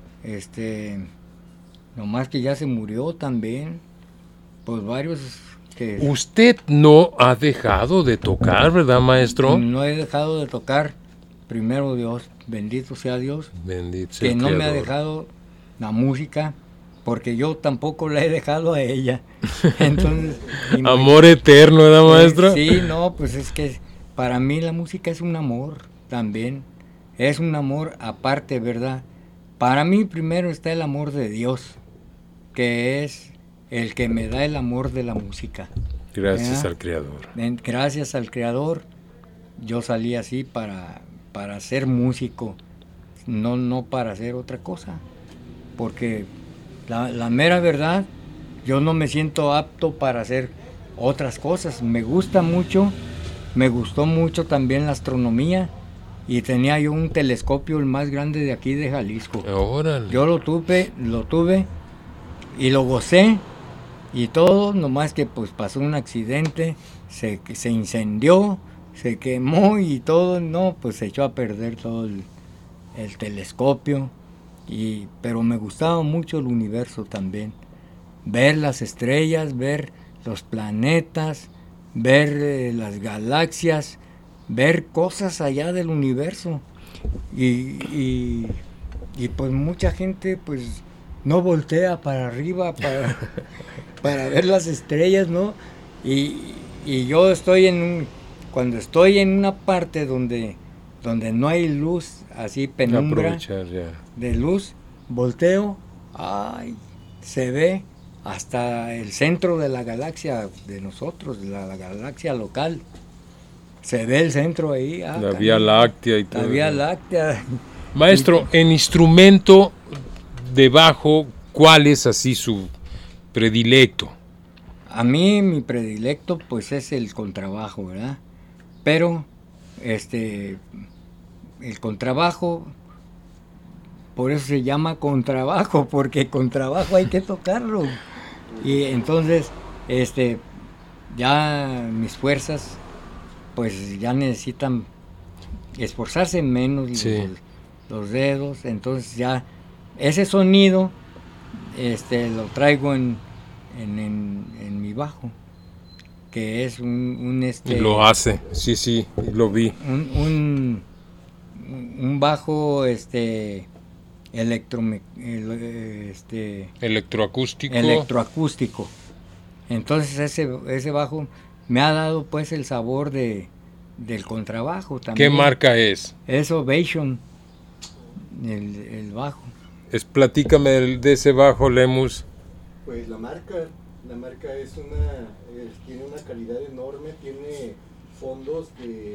Nomás que ya se murió también. Pues varios que... Usted no ha dejado de tocar, ¿verdad, maestro? No he dejado de tocar. Primero Dios, bendito sea Dios. Bendito sea que no Creador. Me ha dejado la música, porque yo tampoco la he dejado a ella. Entonces, amor eterno, ¿verdad, maestro? Sí, no, pues es que para mí la música es un amor también. Es un amor aparte, ¿verdad? Para mí primero está el amor de Dios, que es el que me da el amor de la música. Gracias al Creador. Gracias al Creador, yo salí así para ser músico, no para hacer otra cosa. Porque la mera verdad, yo no me siento apto para hacer otras cosas. Me gustó mucho también la astronomía, y tenía yo un telescopio el más grande de aquí de Jalisco. Órale. Yo lo tuve y lo gocé y todo, nomás que pues pasó un accidente, se incendió, se quemó y todo, no, pues se echó a perder todo el telescopio. Pero me gustaba mucho el universo también, ver las estrellas, ver los planetas, ver las galaxias, ver cosas allá del universo, y pues mucha gente pues no voltea para arriba para ver las estrellas, ¿no? Y yo estoy cuando estoy en una parte donde no hay luz, así penumbra de luz, volteo, ay, se ve hasta el centro de la galaxia de nosotros, la galaxia local. Se ve el centro ahí. La Vía Láctea y todo. La Vía Láctea. Maestro, en instrumento de bajo, ¿cuál es así su predilecto? A mí mi predilecto pues es el contrabajo, ¿verdad? Pero el contrabajo, por eso se llama contrabajo, porque contrabajo hay que tocarlo. Y entonces, ya mis fuerzas pues ya necesitan esforzarse menos, sí, los dedos. Entonces ya ese sonido lo traigo en mi bajo, que es lo hace, sí, lo vi. Un bajo electroacústico. Entonces ese bajo me ha dado pues el sabor del contrabajo también. ¿Qué marca es? Es Ovation, el bajo. Platícame de ese bajo, Lemus. Pues la marca tiene una calidad enorme, tiene fondos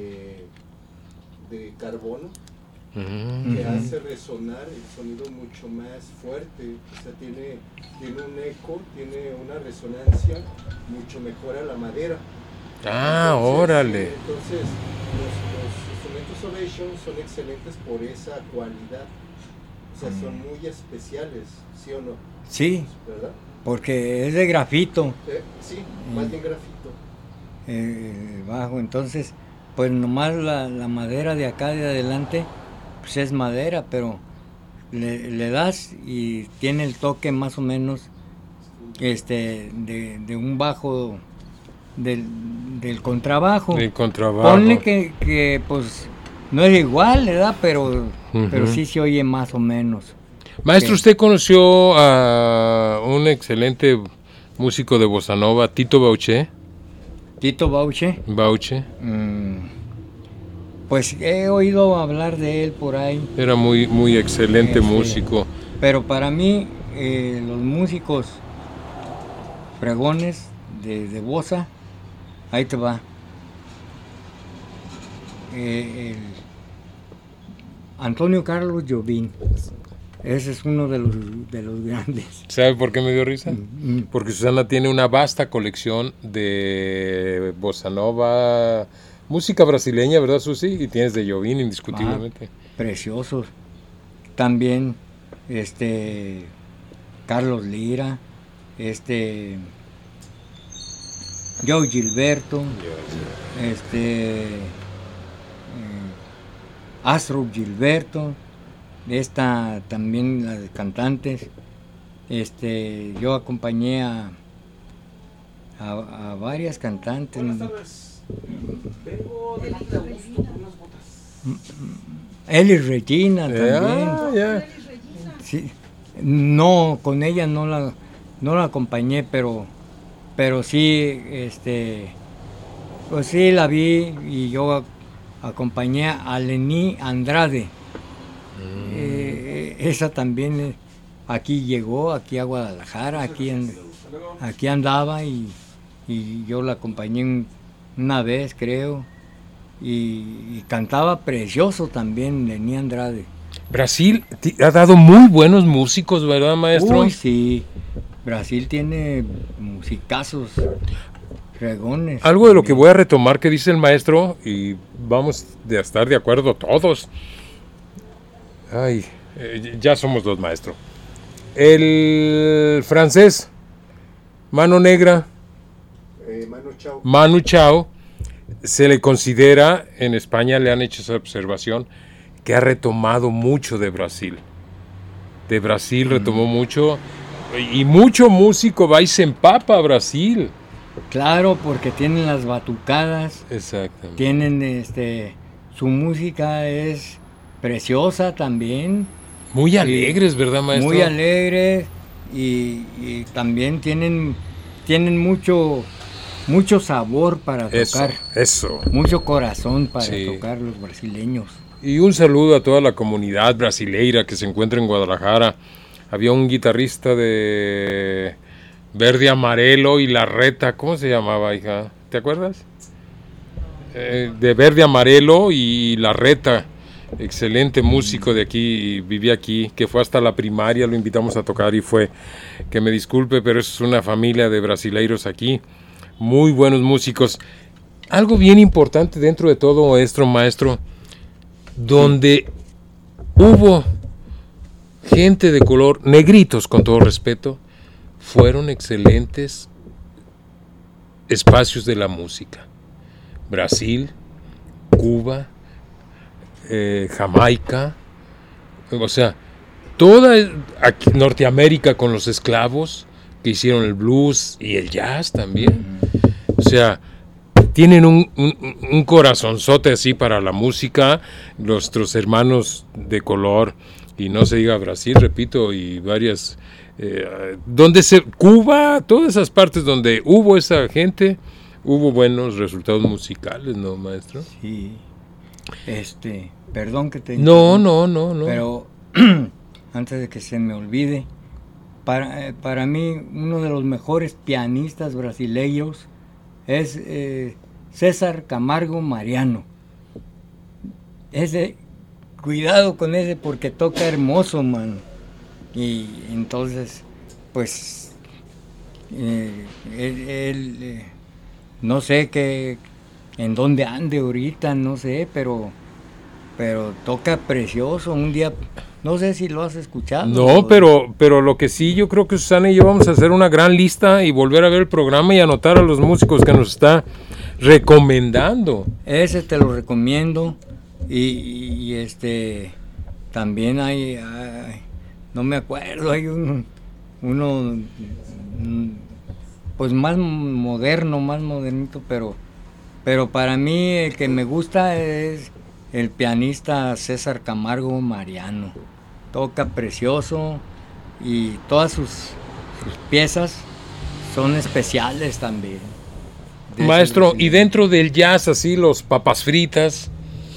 de carbono, que hace resonar el sonido mucho más fuerte. O sea, tiene un eco, tiene una resonancia mucho mejor a la madera. Órale. Entonces, los instrumentos Ovation son excelentes por esa cualidad. O sea, son muy especiales, ¿sí o no? Sí, ¿verdad? Porque es de grafito. Sí, más bien grafito. El bajo, entonces, pues nomás la madera de acá de adelante, pues es madera, pero le das y tiene el toque más o menos de un bajo del contrabajo. Del contrabajo. Ponle que pues no es igual, ¿verdad? Pero sí se oye más o menos. Maestro, usted conoció a un excelente músico de bossa nova, Tito Bauché. Tito Bauché. Bauché. Pues he oído hablar de él por ahí. Era muy excelente músico. Pero para mí, los músicos fregones de bossa, ahí te va. Antonio Carlos Jobim. Ese es uno de los grandes. ¿Sabe por qué me dio risa? Porque Susana tiene una vasta colección de bossa nova, música brasileña, ¿verdad, Susi? Y tienes de Jobim, indiscutiblemente. Preciosos. También, Carlos Lira, Joe Gilberto, Astro Gilberto, también las cantantes. Yo acompañé a varias cantantes. Buenas tardes. Vengo de unas botas. Elis Regina también. Ya. Sí. No, con ella no la acompañé, pero sí, pues sí la vi y yo acompañé a Lení Andrade. Esa también aquí llegó, aquí a Guadalajara, aquí andaba y yo la acompañé una vez, creo, y cantaba precioso también Lení Andrade. Brasil ha dado muy buenos músicos, ¿verdad, maestro? Uy, sí, Brasil tiene musicazos fregones. Algo de lo que voy a retomar que dice el maestro, y vamos a estar de acuerdo todos. Ay, ya somos dos, maestro. El francés, Mano Negra, Manu Chao, se le considera, en España le han hecho esa observación, que ha retomado mucho de Brasil. De Brasil retomó mucho, y mucho músico va y se empapa a Brasil. Claro, porque tienen las batucadas. Exactamente. Tienen, su música es preciosa también. Muy alegres, ¿verdad, maestro? Muy alegres y también tienen mucho sabor para tocar. Eso. Mucho corazón para tocar los brasileños. Y un saludo a toda la comunidad brasileira que se encuentra en Guadalajara. Había un guitarrista de Verde Amarelo y Larreta, ¿cómo se llamaba, hija? ¿Te acuerdas? De Verde Amarelo y Larreta, excelente músico de aquí, vivía aquí, que fue hasta la primaria, lo invitamos a tocar y fue, que me disculpe, pero es una familia de brasileiros aquí, muy buenos músicos. Algo bien importante dentro de todo esto, maestro, donde hubo gente de color, negritos con todo respeto, fueron excelentes espacios de la música. Brasil, Cuba, Jamaica, o sea, toda aquí, Norteamérica con los esclavos que hicieron el blues y el jazz también. O sea, tienen un corazonzote así para la música, nuestros hermanos de color, y no se diga Brasil, repito, y varias, Cuba, todas esas partes donde hubo esa gente, hubo buenos resultados musicales, ¿no, maestro? Sí, perdón que te... No. Pero antes de que se me olvide, para mí uno de los mejores pianistas brasileños es César Camargo Mariano. Cuidado con ese porque toca hermoso, mano. Y entonces, pues, él no sé en dónde ande ahorita, no sé, pero toca precioso. Un día, no sé si lo has escuchado. No, pero lo que sí, yo creo que Susana y yo vamos a hacer una gran lista y volver a ver el programa y anotar a los músicos que nos está recomendando. Ese te lo recomiendo. Y también hay, no me acuerdo, hay uno pues más moderno, más modernito, pero para mí el que me gusta es el pianista César Camargo Mariano. Toca precioso y todas sus piezas son especiales también. Maestro, y dentro del jazz, así, los papas fritas,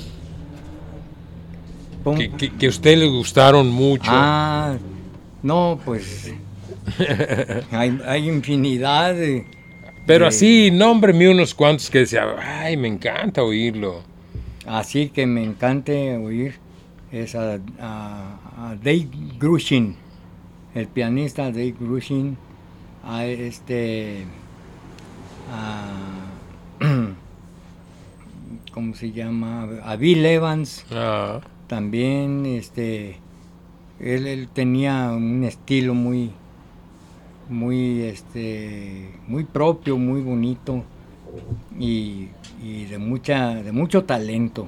que a usted le gustaron mucho. No, pues hay infinidad Pero así, nómbreme unos cuantos que decía, ay, me encanta oírlo. Así que me encanta oír es a Dave Grusin, el pianista Dave Grusin, a ¿cómo se llama? A Bill Evans. También él tenía un estilo muy propio, muy bonito y de mucho talento.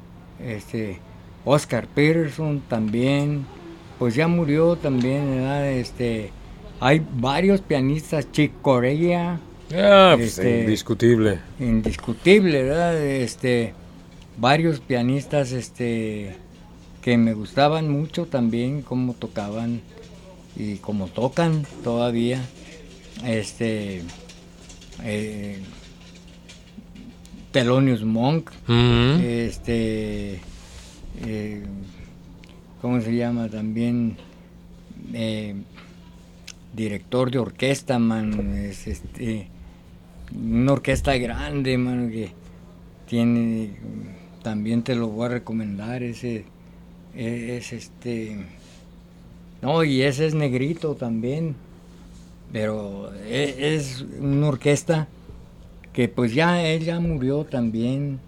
Oscar Peterson también, pues ya murió también, ¿verdad? Hay varios pianistas, Chick Corea. Pues indiscutible. Indiscutible, ¿verdad? Varios pianistas que me gustaban mucho también, cómo tocaban y cómo tocan todavía. Thelonious Monk, ¿cómo se llama? También director de orquesta, man, es una orquesta grande, man, que tiene, también te lo voy a recomendar, no, y ese es negrito también, pero es una orquesta que pues él ya murió también.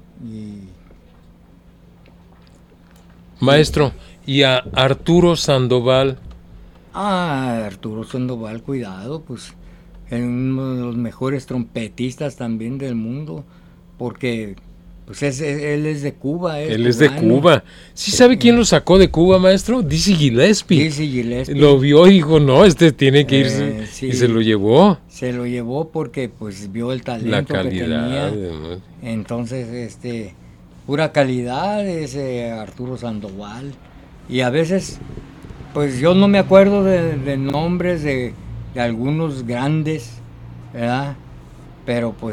Maestro, ¿y a Arturo Sandoval? Arturo Sandoval, cuidado, pues es uno de los mejores trompetistas también del mundo, porque pues él es de Cuba. Él es de Cuba. ¿Sí sabe quién lo sacó de Cuba, maestro? Dizzy Gillespie. Dizzy Gillespie. Lo vio y dijo, no, tiene que irse. Sí, y se lo llevó. Se lo llevó porque pues vio el talento que tenía. Entonces, pura calidad ese Arturo Sandoval. Y a veces, pues yo no me acuerdo de nombres de algunos grandes, ¿verdad? Pero pues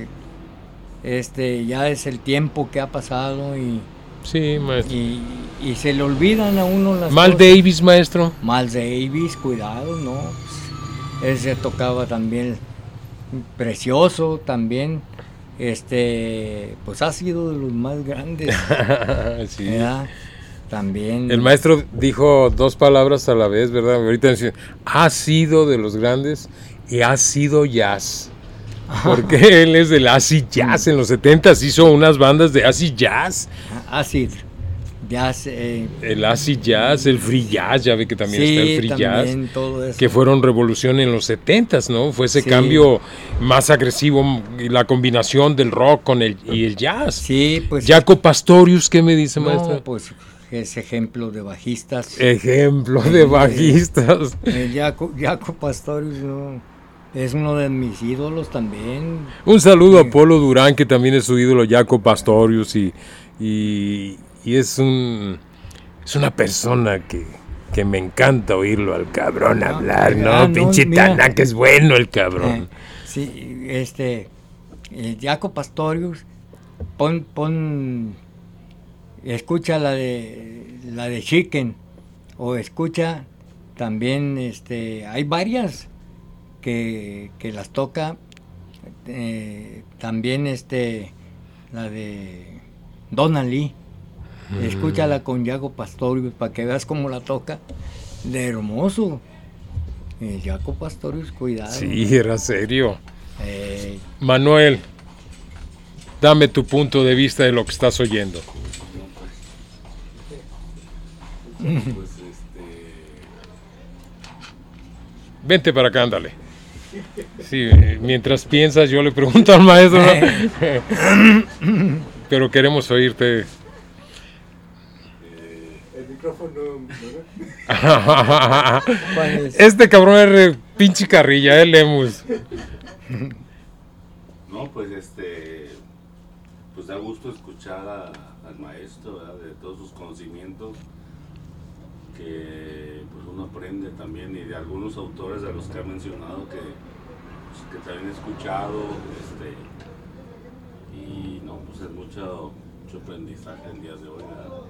ya es el tiempo que ha pasado y sí, maestro. Y se le olvidan a uno las Miles cosas. Davis, maestro. Miles Davis, cuidado, ¿no? Pues, ese tocaba también precioso también. Pues ha sido de los más grandes. Sí. ¿Verdad? También. El maestro dijo dos palabras a la vez, ¿verdad? Ahorita decía, ha sido de los grandes y ha sido jazz. Porque él es del acid jazz. En los 70s hizo unas bandas de acid jazz. Acid jazz. El acid jazz, el free jazz, ya ve que también está el free también, jazz. Todo eso. Que fueron revolución en los 70s, ¿no? Fue ese cambio más agresivo, la combinación del rock con el jazz. Sí, pues. Jaco Pastorius, ¿qué me dice, maestro? No, pues es ejemplo de bajistas. Ejemplo de bajistas. Jaco Pastorius, no. Es uno de mis ídolos también. Un saludo a Polo Durán, que también es su ídolo, Jaco Pastorius, y es una persona que me encanta oírlo al cabrón hablar, ¿no? Pinche Tanaca, es bueno el cabrón. Sí, Jaco Pastorius, escucha la de Chicken, o escucha también, hay varias que las toca, también la de Donna Lee, escúchala con Jaco Pastorius para que veas cómo la toca, de hermoso. Jaco Pastorius, cuidado. Sí, era serio. Manuel, dame tu punto de vista de lo que estás oyendo. Vente para acá, ándale. Sí, mientras piensas yo le pregunto al maestro, ¿no? Pero queremos oírte. El micrófono, Este cabrón es pinche carrilla, Lemus. No, pues pues da gusto escuchar al maestro, ¿verdad? De todos sus conocimientos que pues uno aprende también, y de algunos autores de los que ha mencionado que que también he escuchado, y no, pues es mucho aprendizaje en días de hoy, ¿verdad?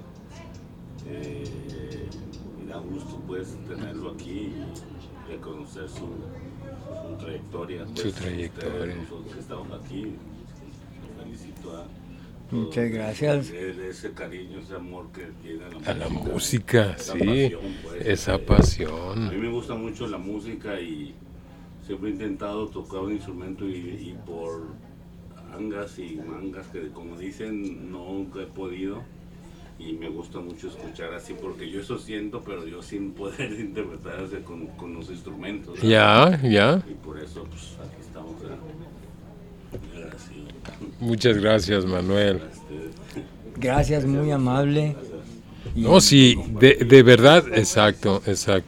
Y da gusto pues tenerlo aquí y conocer su trayectoria. Pues, su trayectoria. Nosotros que estamos aquí, los felicito a muchas gracias. De ese cariño, ese amor que tiene a la música, esa sí, pasión, pues, esa a pasión. mí me gusta mucho la música y siempre he intentado tocar un instrumento y por angas y mangas que como dicen nunca he podido, y me gusta mucho escuchar así porque yo eso siento, pero yo sin poder interpretarse con los instrumentos, ¿verdad? Ya. Y por eso pues aquí estamos, ¿verdad? Muchas gracias, Manuel. Gracias, muy amable. No, sí, de verdad, exacto.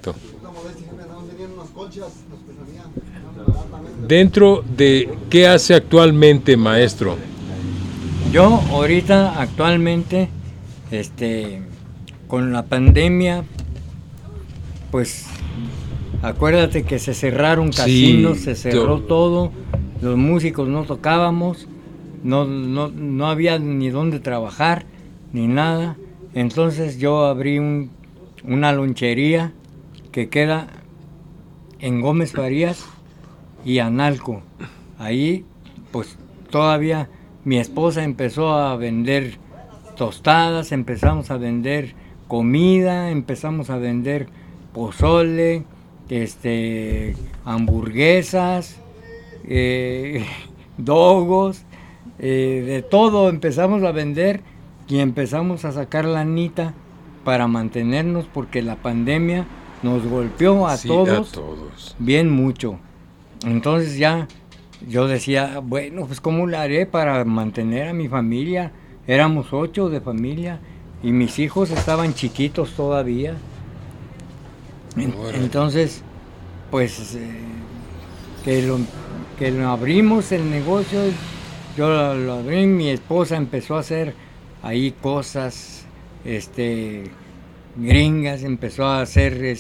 Dentro de qué hace actualmente, maestro. Yo ahorita actualmente, con la pandemia, pues acuérdate que se cerraron casinos, Sí, se cerró todo, los músicos no tocábamos, no había ni dónde trabajar, ni nada. Entonces yo abrí una lonchería que queda en Gómez Farías y Analco. Ahí pues todavía mi esposa empezó a vender tostadas, empezamos a vender comida, empezamos a vender pozole, hamburguesas, dogos, de todo empezamos a vender y empezamos a sacar lanita para mantenernos porque la pandemia nos golpeó a todos bien mucho. Entonces ya yo decía, bueno, pues ¿cómo le haré para mantener a mi familia? Éramos 8 de familia y mis hijos estaban chiquitos todavía. Entonces, pues que lo abrimos el negocio, yo lo abrí, mi esposa empezó a hacer ahí cosas gringas, empezó a hacer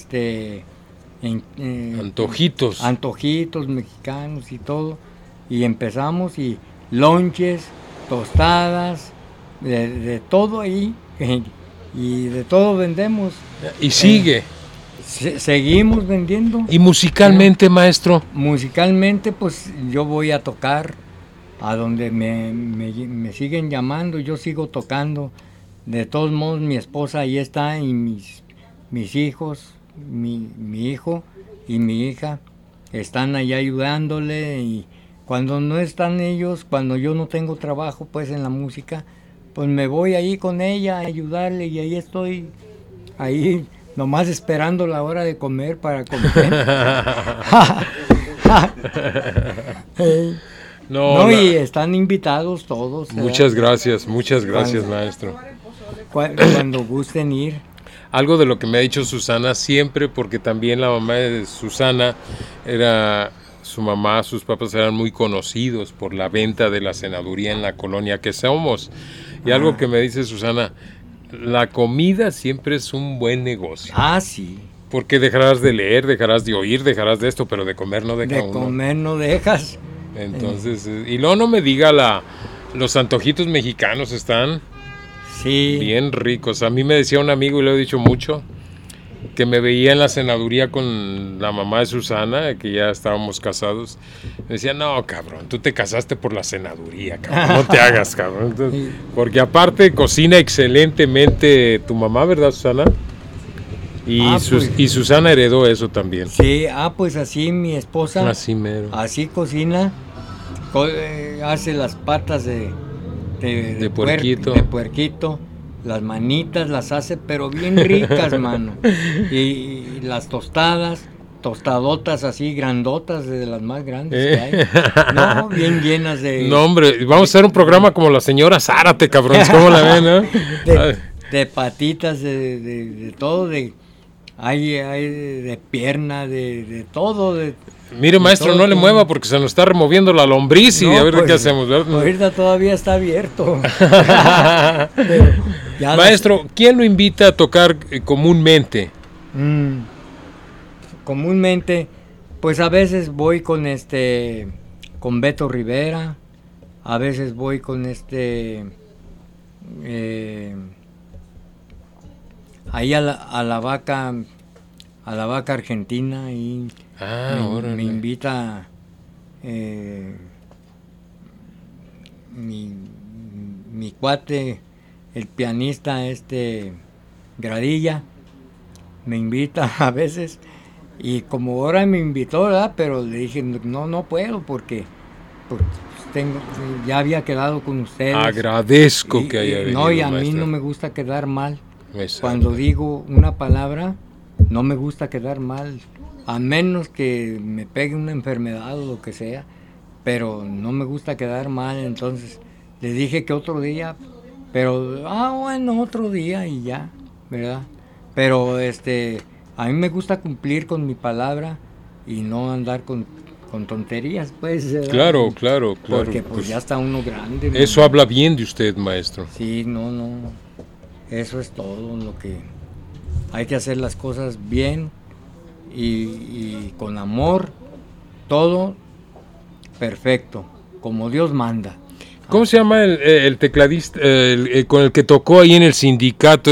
antojitos mexicanos y todo, y empezamos, y lonches, tostadas, de todo ahí, y de todo vendemos. Y sigue. Seguimos vendiendo. ¿Y musicalmente, maestro? Musicalmente, pues yo voy a tocar a donde me siguen llamando, yo sigo tocando. De todos modos, mi esposa ahí está, y mis hijos, mi hijo y mi hija están ahí ayudándole, y cuando no están ellos, cuando yo no tengo trabajo pues en la música, pues me voy ahí con ella a ayudarle, y ahí estoy, ahí nomás esperando la hora de comer para comer. Y están invitados todos. Muchas gracias, maestro. Cuando gusten ir. Algo de lo que me ha dicho Susana siempre, porque también la mamá de Susana su mamá, sus papás eran muy conocidos por la venta de la senaduría en la colonia que somos. Y algo que me dice Susana, la comida siempre es un buen negocio. Sí. Porque dejarás de leer, dejarás de oír, dejarás de esto, pero de comer no deja uno. De comer no dejas. Entonces, y luego no me diga los antojitos mexicanos están bien ricos. A mí me decía un amigo, y lo he dicho mucho, que me veía en la senaduría con la mamá de Susana, que ya estábamos casados. Me decía, no, cabrón, tú te casaste por la senaduría, cabrón, no te hagas, cabrón. Entonces, porque aparte cocina excelentemente tu mamá, ¿verdad, Susana? Y Susana heredó eso también. Sí, pues así mi esposa. Así mero. Así cocina, hace las patas de puerquito, las manitas las hace, pero bien ricas, mano. Y las tostadotas así grandotas, de las más grandes que hay. No, bien llenas de... No, hombre, vamos a hacer un programa como la señora Zárate, cabrón, ¿cómo la ven, no? De patitas, de todo, hay de pierna, de todo, Mire, maestro, todo, no le mueva porque se nos está removiendo la lombriz y a ver qué hacemos, ¿verdad? Ahorita todavía está abierto. Maestro, ¿quién lo invita a tocar comúnmente? Comúnmente, Pues a veces voy con con Beto Rivera, a veces voy con ahí a la vaca argentina, y me invita mi cuate, el pianista Gradilla, me invita a veces, y como ahora me invitó, ¿verdad? Pero le dije, no puedo porque ya había quedado con ustedes. Agradezco que haya venido, no, y a mí maestro. no me gusta quedar mal. Exacto. Cuando digo una palabra, no me gusta quedar mal, a menos que me pegue una enfermedad o lo que sea, pero no me gusta quedar mal. Entonces le dije que otro día, pero bueno, otro día y ya, ¿verdad? Pero a mí me gusta cumplir con mi palabra y no andar con tonterías, pues. Claro. Porque pues ya está uno grande. Eso habla bien de usted, maestro. Sí, no. Eso es todo lo que hay que hacer, las cosas bien y con amor, todo perfecto, como Dios manda. ¿Cómo se llama el tecladista con el que tocó ahí en el sindicato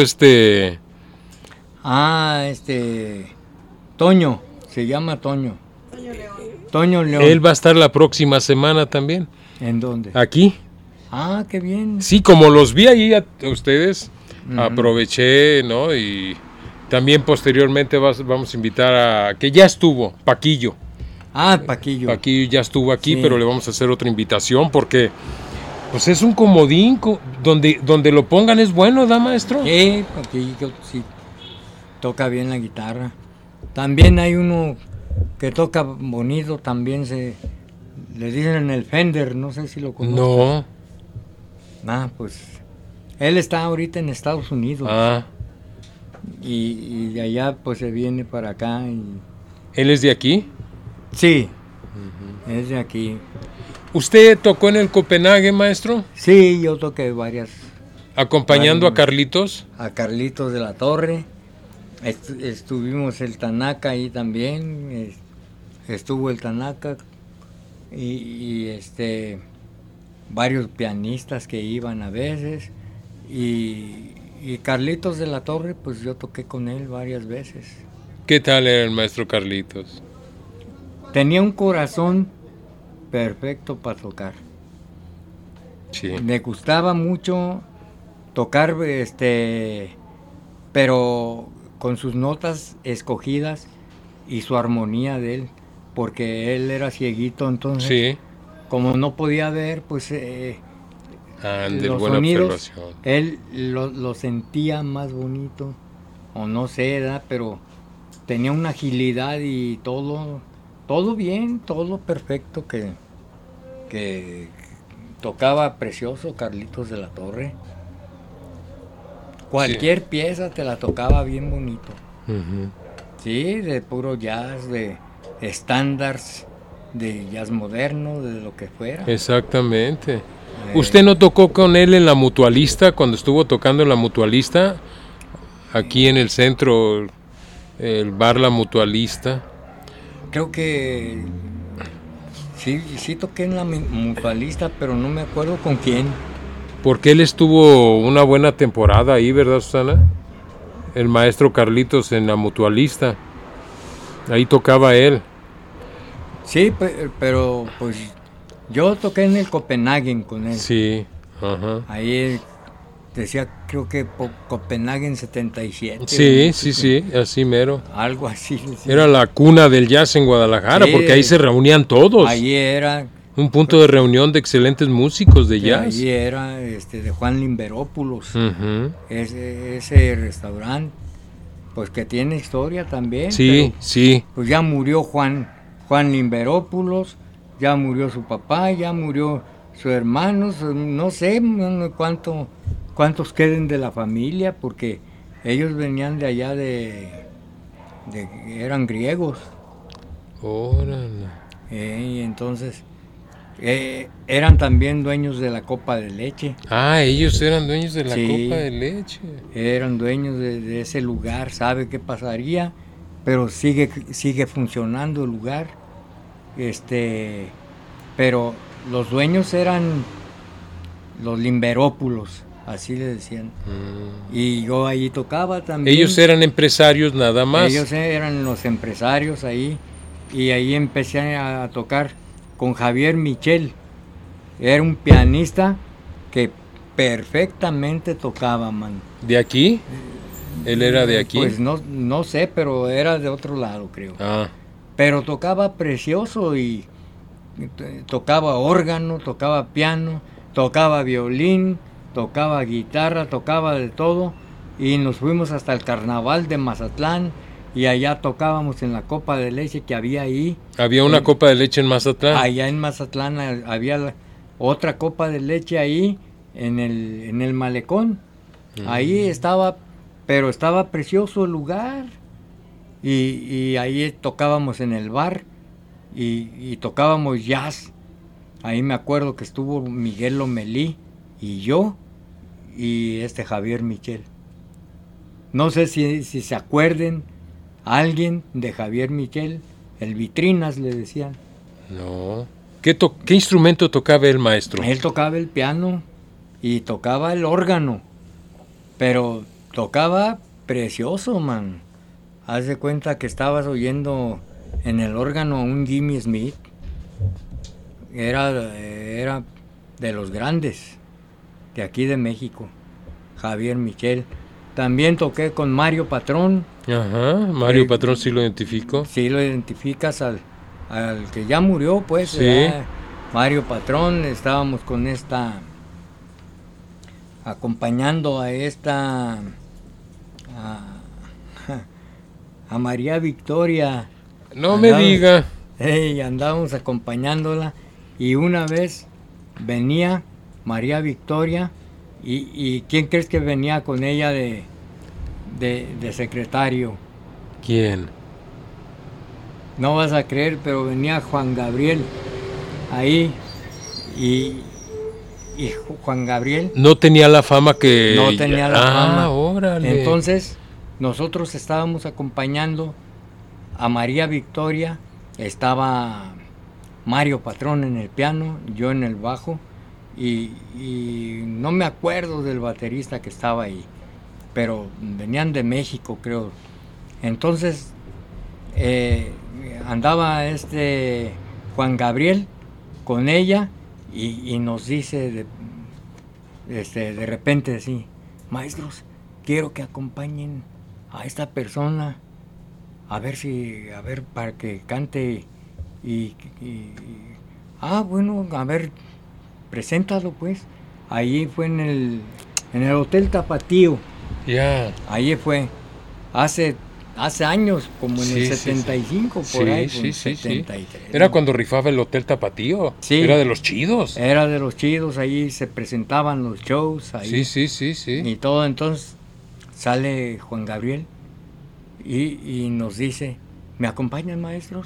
Toño, se llama Toño. Toño León. Él va a estar la próxima semana también. ¿En dónde? Aquí. Qué bien. Sí, como los vi ahí a ustedes, aproveché, ¿no? Y también posteriormente vamos a invitar a, que ya estuvo, Paquillo. Paquillo. Paquillo ya estuvo aquí, Sí. pero le vamos a hacer otra invitación porque pues es un comodín, donde lo pongan es bueno, ¿da, maestro? Sí, Paquillo sí toca bien la guitarra. También hay uno que toca bonito, también le dicen el Fender, no sé si lo conocen. No. Pues él está ahorita en Estados Unidos. Y de allá pues se viene para acá. ¿Él es de aquí? Sí, es de aquí. ¿Usted tocó en el Copenhague, maestro? Sí, yo toqué varias. ¿Acompañando a Carlitos? A Carlitos de la Torre. Estuvimos el Tanaka ahí también. Estuvo el Tanaka y varios pianistas que iban a veces. Y Carlitos de la Torre, pues yo toqué con él varias veces. ¿Qué tal era el maestro Carlitos? Tenía un corazón perfecto para tocar. Sí. Me gustaba mucho tocar, pero con sus notas escogidas y su armonía de él, porque él era cieguito, entonces, sí. Como no podía ver, pues los buena sonidos, observación. él lo sentía más bonito, o no sé, ¿verdad? Pero tenía una agilidad y todo bien, todo perfecto, que tocaba precioso Carlitos de la Torre. Cualquier pieza te la tocaba bien bonito. Sí, de puro jazz, de estándares, de jazz moderno, de lo que fuera. Exactamente. ¿Usted no tocó con él en la Mutualista, cuando estuvo tocando en la Mutualista? Aquí en el centro, el bar La Mutualista. Creo que sí toqué en la Mutualista, pero no me acuerdo con quién. Porque él estuvo una buena temporada ahí, ¿verdad, Susana? El maestro Carlitos en la Mutualista. Ahí tocaba él. Sí, pero pues yo toqué en el Copenhagen con él. Sí, ajá. Ahí decía, creo que Copenhagen 77. Sí, así mero. Algo así. Decía. Era la cuna del jazz en Guadalajara, sí, porque ahí se reunían todos. Ahí era... Un punto de reunión de excelentes músicos de jazz. Ahí era de Juan Limberópulos. Ese restaurante, pues que tiene historia también. Sí, sí. Pues ya murió Juan Limberópulos, ya murió su papá, ya murió su hermano, no sé cuántos queden de la familia, porque ellos venían de allá eran griegos. Órale. Y entonces eran también dueños de la copa de leche. Ellos eran dueños de la copa de leche. Eran dueños de ese lugar, sabe qué pasaría, pero sigue funcionando el lugar. pero los dueños eran los Limberópulos, así le decían. Y yo ahí tocaba también. Ellos eran empresarios nada más. Ellos eran los empresarios ahí, y ahí empecé a tocar con Javier Michel. Era un pianista que perfectamente tocaba, man. ¿De aquí? ¿Él era de aquí? Pues no sé, pero era de otro lado, creo. Ah. Pero tocaba precioso y tocaba órgano, tocaba piano, tocaba violín, tocaba guitarra, tocaba de todo. Y nos fuimos hasta el carnaval de Mazatlán y allá tocábamos en la copa de leche que había ahí. ¿Había una copa de leche en Mazatlán? Allá en Mazatlán había otra copa de leche ahí en el malecón. Ahí estaba, pero estaba precioso el lugar. Y ahí tocábamos en el bar y tocábamos jazz. Ahí me acuerdo que estuvo Miguel Lomelí y yo y Javier Michel. No sé si se acuerden alguien de Javier Michel, el Vitrinas le decían. No. ¿Qué instrumento tocaba el maestro? Él tocaba el piano y tocaba el órgano, pero tocaba precioso, man. Haz de cuenta que estabas oyendo en el órgano a un Jimmy Smith. Era de los grandes, de aquí de México, Javier Michel. También toqué con Mario Patrón. Ajá, Mario Patrón sí lo identifico. Sí lo identificas al que ya murió, pues. Sí. Mario Patrón, estábamos con acompañando a María Victoria. No me diga. Andábamos acompañándola y una vez venía María Victoria y ¿quién crees que venía con ella de secretario? ¿Quién? No vas a creer, pero venía Juan Gabriel ahí y Juan Gabriel no tenía la fama que... No tenía la fama. Órale. Entonces nosotros estábamos acompañando a María Victoria, estaba Mario Patrón en el piano, yo en el bajo y no me acuerdo del baterista que estaba ahí, pero venían de México, creo. Entonces andaba Juan Gabriel con ella y nos dice de repente así: maestros, quiero que acompañen a esta persona a ver para que cante bueno, a ver, preséntalo pues. Ahí fue en el Hotel Tapatío. Ya. Ahí fue hace años, como en el 75, por ahí, sí, 73. Era cuando rifaba el Hotel Tapatío. Sí. Era de los chidos. Era de los chidos, ahí se presentaban los shows. Ahí, Sí. y todo. Entonces sale Juan Gabriel y nos dice: ¿me acompañan, maestros?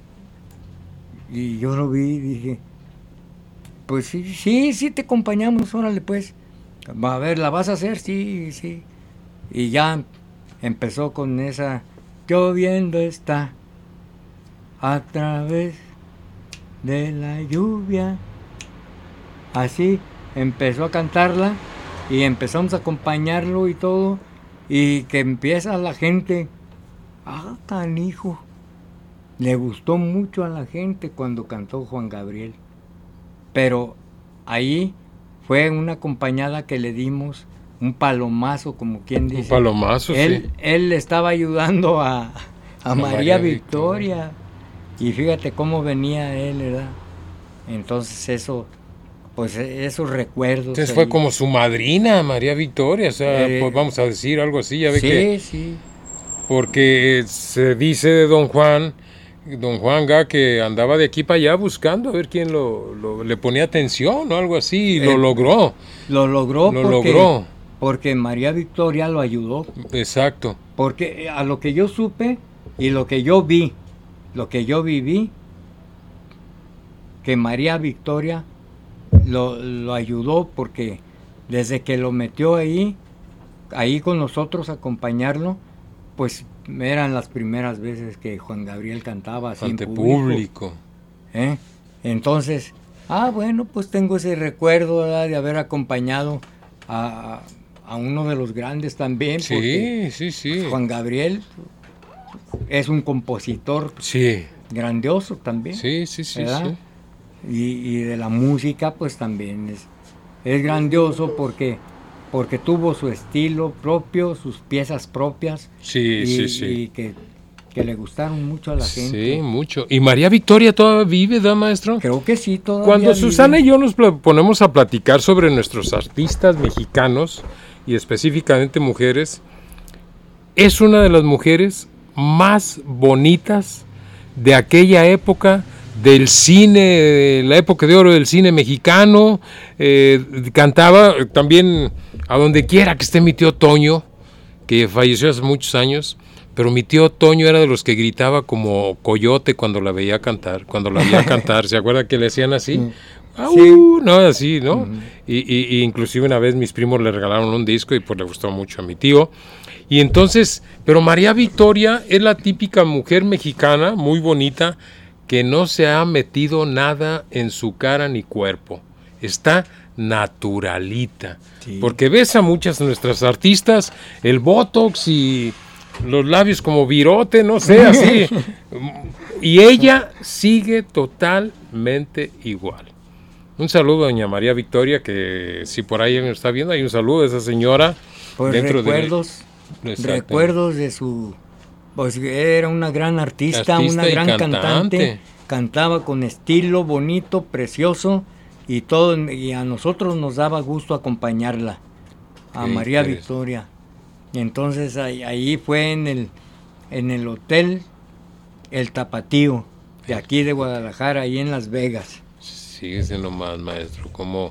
Y yo lo vi y dije: pues sí, te acompañamos, órale pues. A ver, ¿la vas a hacer? Sí. Y ya empezó con esa: lloviendo está a través de la lluvia. Así empezó a cantarla y empezamos a acompañarlo y todo. Y que empieza la gente: canijo. Le gustó mucho a la gente cuando cantó Juan Gabriel. Pero ahí fue una acompañada que le dimos, un palomazo, como quien dice. Un palomazo, sí. Él le estaba ayudando a María Victoria. Y fíjate cómo venía él, ¿verdad? Entonces esos recuerdos. Entonces fue como su madrina, María Victoria, o sea, pues vamos a decir algo así, ya ve que... Sí. Porque se dice de Don Juan Ga, que andaba de aquí para allá buscando a ver quién le ponía atención o algo así, y lo logró. Lo logró porque María Victoria lo ayudó. Exacto. Porque a lo que yo supe y lo que yo viví, que María Victoria lo ayudó, porque desde que lo metió ahí con nosotros a acompañarlo, pues eran las primeras veces que Juan Gabriel cantaba así ante en público. Entonces, bueno, pues tengo ese recuerdo, ¿verdad?, de haber acompañado a uno de los grandes también. Sí. Juan Gabriel es un compositor grandioso también. Sí. Y de la música, pues también es grandioso porque tuvo su estilo propio, sus piezas propias. Y que le gustaron mucho a la gente. Sí, mucho. ¿Y María Victoria todavía vive, da, maestro? Creo que sí, todavía Cuando vive. Susana y yo nos ponemos a platicar sobre nuestros artistas mexicanos, y específicamente mujeres, es una de las mujeres más bonitas de aquella época, del cine, la época de oro del cine mexicano. Cantaba también a donde quiera que esté mi tío Toño, que falleció hace muchos años, pero mi tío Toño era de los que gritaba como coyote cuando la veía cantar, ¿se acuerda que le hacían así? No, así, ¿no? Uh-huh. Y inclusive una vez mis primos le regalaron un disco y pues le gustó mucho a mi tío. Y entonces, pero María Victoria es la típica mujer mexicana, muy bonita, que no se ha metido nada en su cara ni cuerpo. Está naturalita. Sí. Porque ves a muchas de nuestras artistas, el botox y los labios como virote, no sé, así. Y ella sigue totalmente igual. Un saludo a doña María Victoria, que si por ahí me está viendo, hay un saludo a esa señora. Pues dentro recuerdos de su... Pues era una gran artista una gran cantante. Cantaba con estilo, bonito, precioso, y a nosotros nos daba gusto acompañarla, a María Victoria. Y entonces ahí fue en el hotel El Tapatío, de aquí de Guadalajara, ahí en Las Vegas. Síguese nomás, maestro.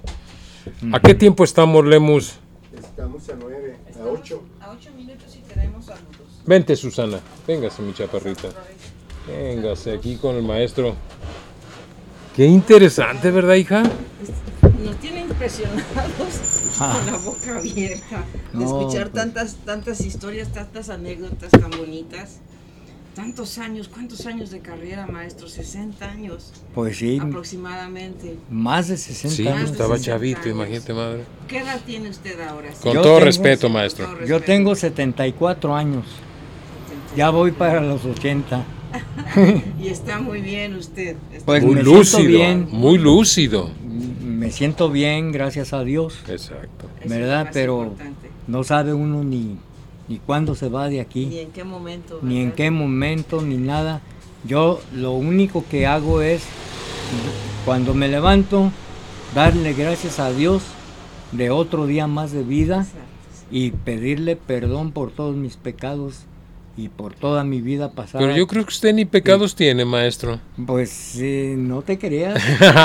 ¿A qué tiempo estamos, Lemus? Estamos a 9, a 8. A 8 minutos y tenemos saludos. Vente, Susana. Véngase, mi chaparrita. Véngase aquí con el maestro. Qué interesante, ¿verdad, hija? Nos tiene impresionados con la boca abierta de escuchar tantas historias, tantas anécdotas tan bonitas. Tantos años, ¿cuántos años de carrera, maestro? 60 años. Pues sí. Aproximadamente. Más de 60 años. Sí, estaba chavito, imagínate, madre. ¿Qué edad tiene usted ahora? Con todo respeto, maestro. Yo tengo 74 años. Ya voy para los 80. Y está muy bien usted. Pues muy lúcido, bien. Muy lúcido. Me siento bien, gracias a Dios. Exacto. ¿Verdad? Pero importante. No sabe uno ni cuándo se va de aquí. Ni en qué momento. ¿verdad? Ni en qué momento, ni nada. Yo lo único que hago es, cuando me levanto, darle gracias a Dios de otro día más de vida. Exacto. Y pedirle perdón por todos mis pecados y por toda mi vida pasada. Pero yo creo que usted ni pecados tiene, maestro. Pues no te creas.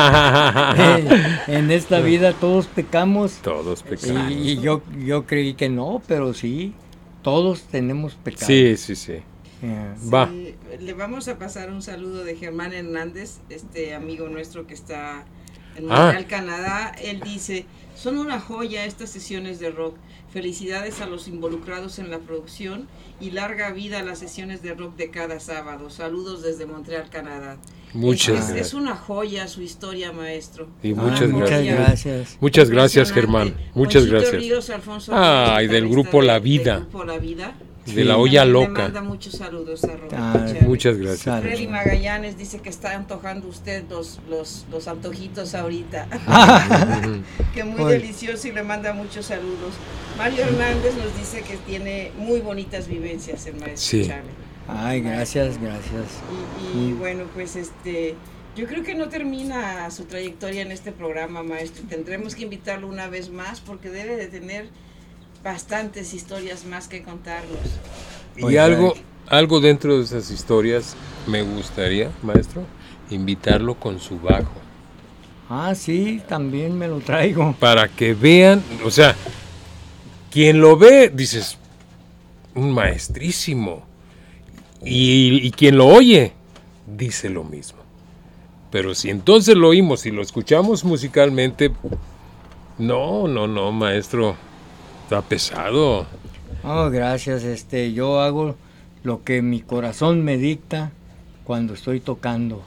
En esta vida todos pecamos. Todos pecamos. Y yo creí que no, pero sí, todos tenemos pecados. Sí. Va. Sí, le vamos a pasar un saludo de Germán Hernández, amigo nuestro que está en Montreal, Canadá. Él dice: son una joya estas sesiones de rock. Felicidades a los involucrados en la producción y larga vida a las sesiones de rock de cada sábado. Saludos desde Montreal, Canadá. Muchas gracias. Es una joya su historia, maestro. Y muchas gracias. Muchas gracias, Germán. Muchas gracias. Ríos, Alfonso, y del grupo La Vida. Del grupo La Vida. De la olla loca. Le manda muchos saludos a Roberto. Muchas gracias. Freddy Magallanes dice que está antojando usted los antojitos ahorita. Que muy delicioso y le manda muchos saludos. Mario Hernández nos dice que tiene muy bonitas vivencias el maestro Charlie. Ay, gracias. Y bueno, pues yo creo que no termina su trayectoria en este programa, maestro. Tendremos que invitarlo una vez más porque debe de tener bastantes historias más que contarnos. Y algo dentro de esas historias me gustaría, maestro, invitarlo con su bajo. Sí, también me lo traigo. Para que vean, o sea, quien lo ve, dices, un maestrísimo. Y quien lo oye, dice lo mismo. Pero si entonces lo oímos y lo escuchamos musicalmente, no, maestro. Está pesado. Gracias. Yo hago lo que mi corazón me dicta cuando estoy tocando.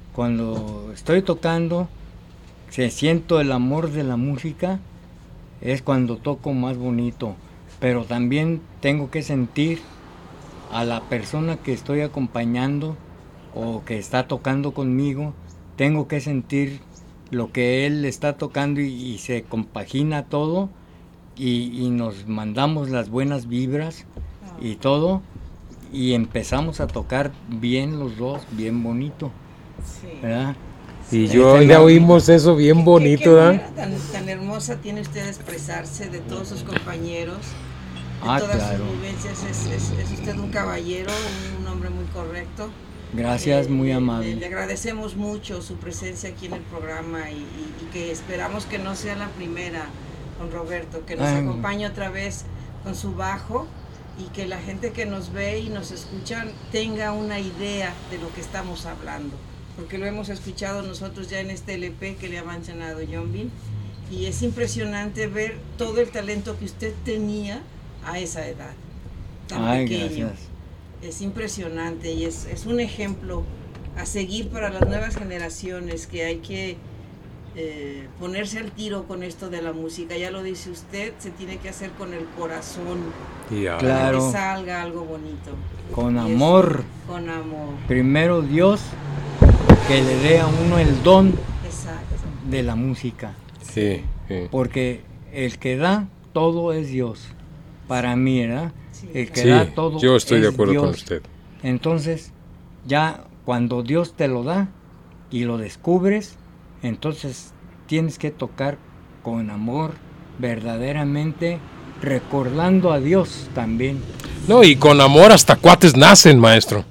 cuando estoy tocando, siento el amor de la música, es cuando toco más bonito, pero también tengo que sentir a la persona que estoy acompañando o que está tocando conmigo, tengo que sentir lo que él está tocando y se compagina todo y nos mandamos las buenas vibras y todo y empezamos a tocar bien los dos, bien bonito, ¿verdad? Y yo ya oímos eso bien bonito, ¿Qué ¿verdad? manera tan hermosa tiene usted de expresarse de todos sus compañeros, de todas claro. sus vivencias? Es usted un caballero, un hombre muy correcto. Gracias, muy amable. Le agradecemos mucho su presencia aquí en el programa y que esperamos que no sea la primera con Roberto, que nos acompañe otra vez con su bajo y que la gente que nos ve y nos escucha tenga una idea de lo que estamos hablando, porque lo hemos escuchado nosotros ya en este LP que le ha mencionado John Bean, y es impresionante ver todo el talento que usted tenía a esa edad tan pequeño. Gracias. Es impresionante y es un ejemplo a seguir para las nuevas generaciones, que hay que ponerse al tiro con esto de la música. Ya lo dice usted, se tiene que hacer con el corazón, Claro. para que salga algo bonito. Con amor. Con amor. Primero Dios, que le dé a uno el don Exacto. de la música. Sí, sí. Porque el que da todo es Dios. Para mí, ¿verdad? El que Sí, da todo yo estoy de es acuerdo Dios. con usted. Entonces, ya cuando Dios te lo da y lo descubres, entonces tienes que tocar con amor, verdaderamente recordando a Dios también. No, y con amor hasta cuates nacen, maestro.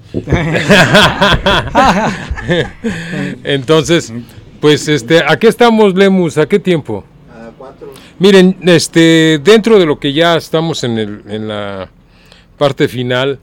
Entonces, pues aquí estamos, Lemus, ¿a qué tiempo? A 4. Miren, dentro de lo que ya estamos en la parte final,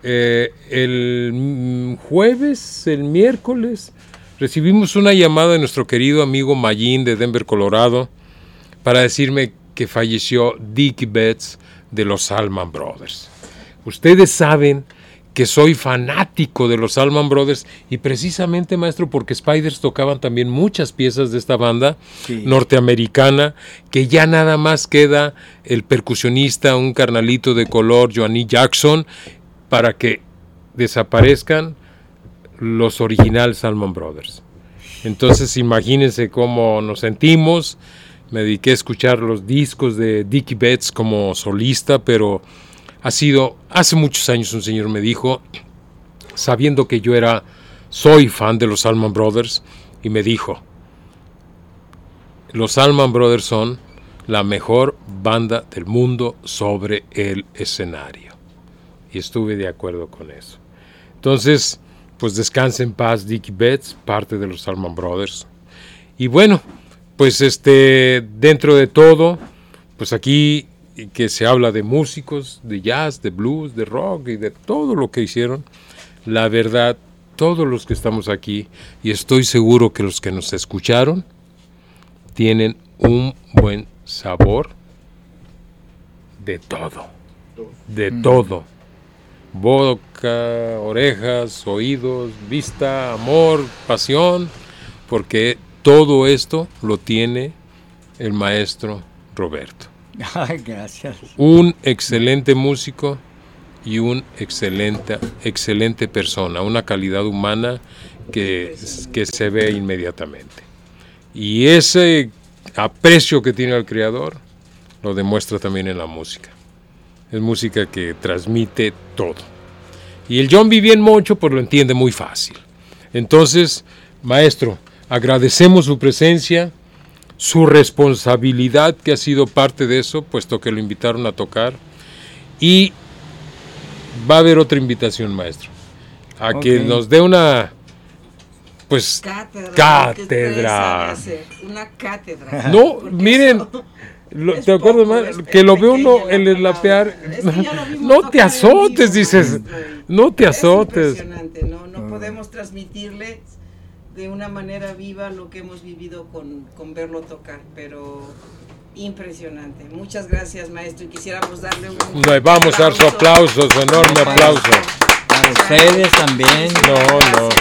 el jueves, el miércoles, recibimos una llamada de nuestro querido amigo Mayín de Denver, Colorado, para decirme que falleció Dickie Betts de los Allman Brothers. Ustedes saben que soy fanático de los Allman Brothers y precisamente, maestro, porque Spiders tocaban también muchas piezas de esta banda norteamericana, que ya nada más queda el percusionista, un carnalito de color, Johnny Jackson, para que desaparezcan los originales Allman Brothers. Entonces imagínense cómo nos sentimos. Me dediqué a escuchar los discos de Dickie Betts como solista, pero hace muchos años un señor me dijo, sabiendo que yo soy fan de los Allman Brothers, y me dijo, los Allman Brothers son la mejor banda del mundo sobre el escenario. Y estuve de acuerdo con eso. Entonces, pues descanse en paz Dickie Betts, parte de los Allman Brothers. Y bueno, pues dentro de todo, pues aquí que se habla de músicos, de jazz, de blues, de rock y de todo lo que hicieron, la verdad, todos los que estamos aquí, y estoy seguro que los que nos escucharon, tienen un buen sabor de todo, de todo. Boca, orejas, oídos, vista, amor, pasión, porque todo esto lo tiene el maestro Roberto. Ay, gracias. Un excelente músico y un excelente persona, una calidad humana que se ve inmediatamente. Y ese aprecio que tiene al Creador lo demuestra también en la música. Es música que transmite todo. Y el John B. bien mucho, pues lo entiende muy fácil. Entonces, maestro, agradecemos su presencia, su responsabilidad, que ha sido parte de eso, puesto que lo invitaron a tocar. Y va a haber otra invitación, maestro, a que nos dé una, pues, cátedra. Una cátedra. No, miren, ¿te acuerdas más? Que lo ve uno en el lapear. No te azotes, dices. No te azotes. Es impresionante, no podemos transmitirle de una manera viva lo que hemos vivido con verlo tocar, pero impresionante. Muchas gracias, maestro, y quisiéramos darle un vamos a dar su aplauso, su enorme aplauso. Para ustedes también. No.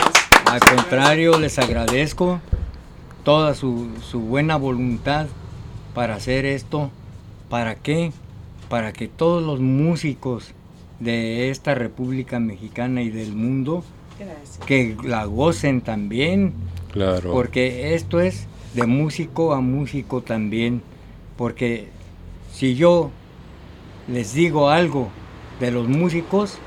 Al contrario, les agradezco toda su buena voluntad para hacer esto. ¿Para qué? Para que todos los músicos de esta República Mexicana y del mundo que la gocen también. Claro. Porque esto es de músico a músico también. Porque si yo les digo algo de los músicos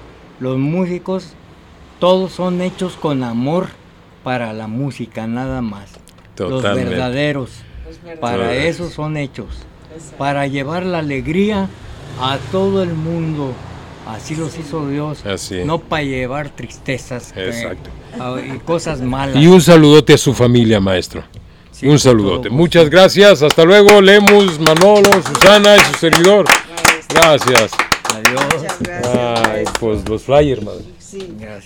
todos son hechos con amor para la música, nada más. Totalmente. Los verdaderos, para eso son hechos, para llevar la alegría a todo el mundo. Así los hizo Dios, Así. no para llevar tristezas Exacto. Y cosas malas. Y un saludote a su familia, maestro. Sí, un saludote. todo Muchas gracias. Hasta luego, Lemus, Manolo, Susana y su servidor. Gracias. Adiós. Muchas gracias. Ay, pues los flyers, madre. Sí. Gracias.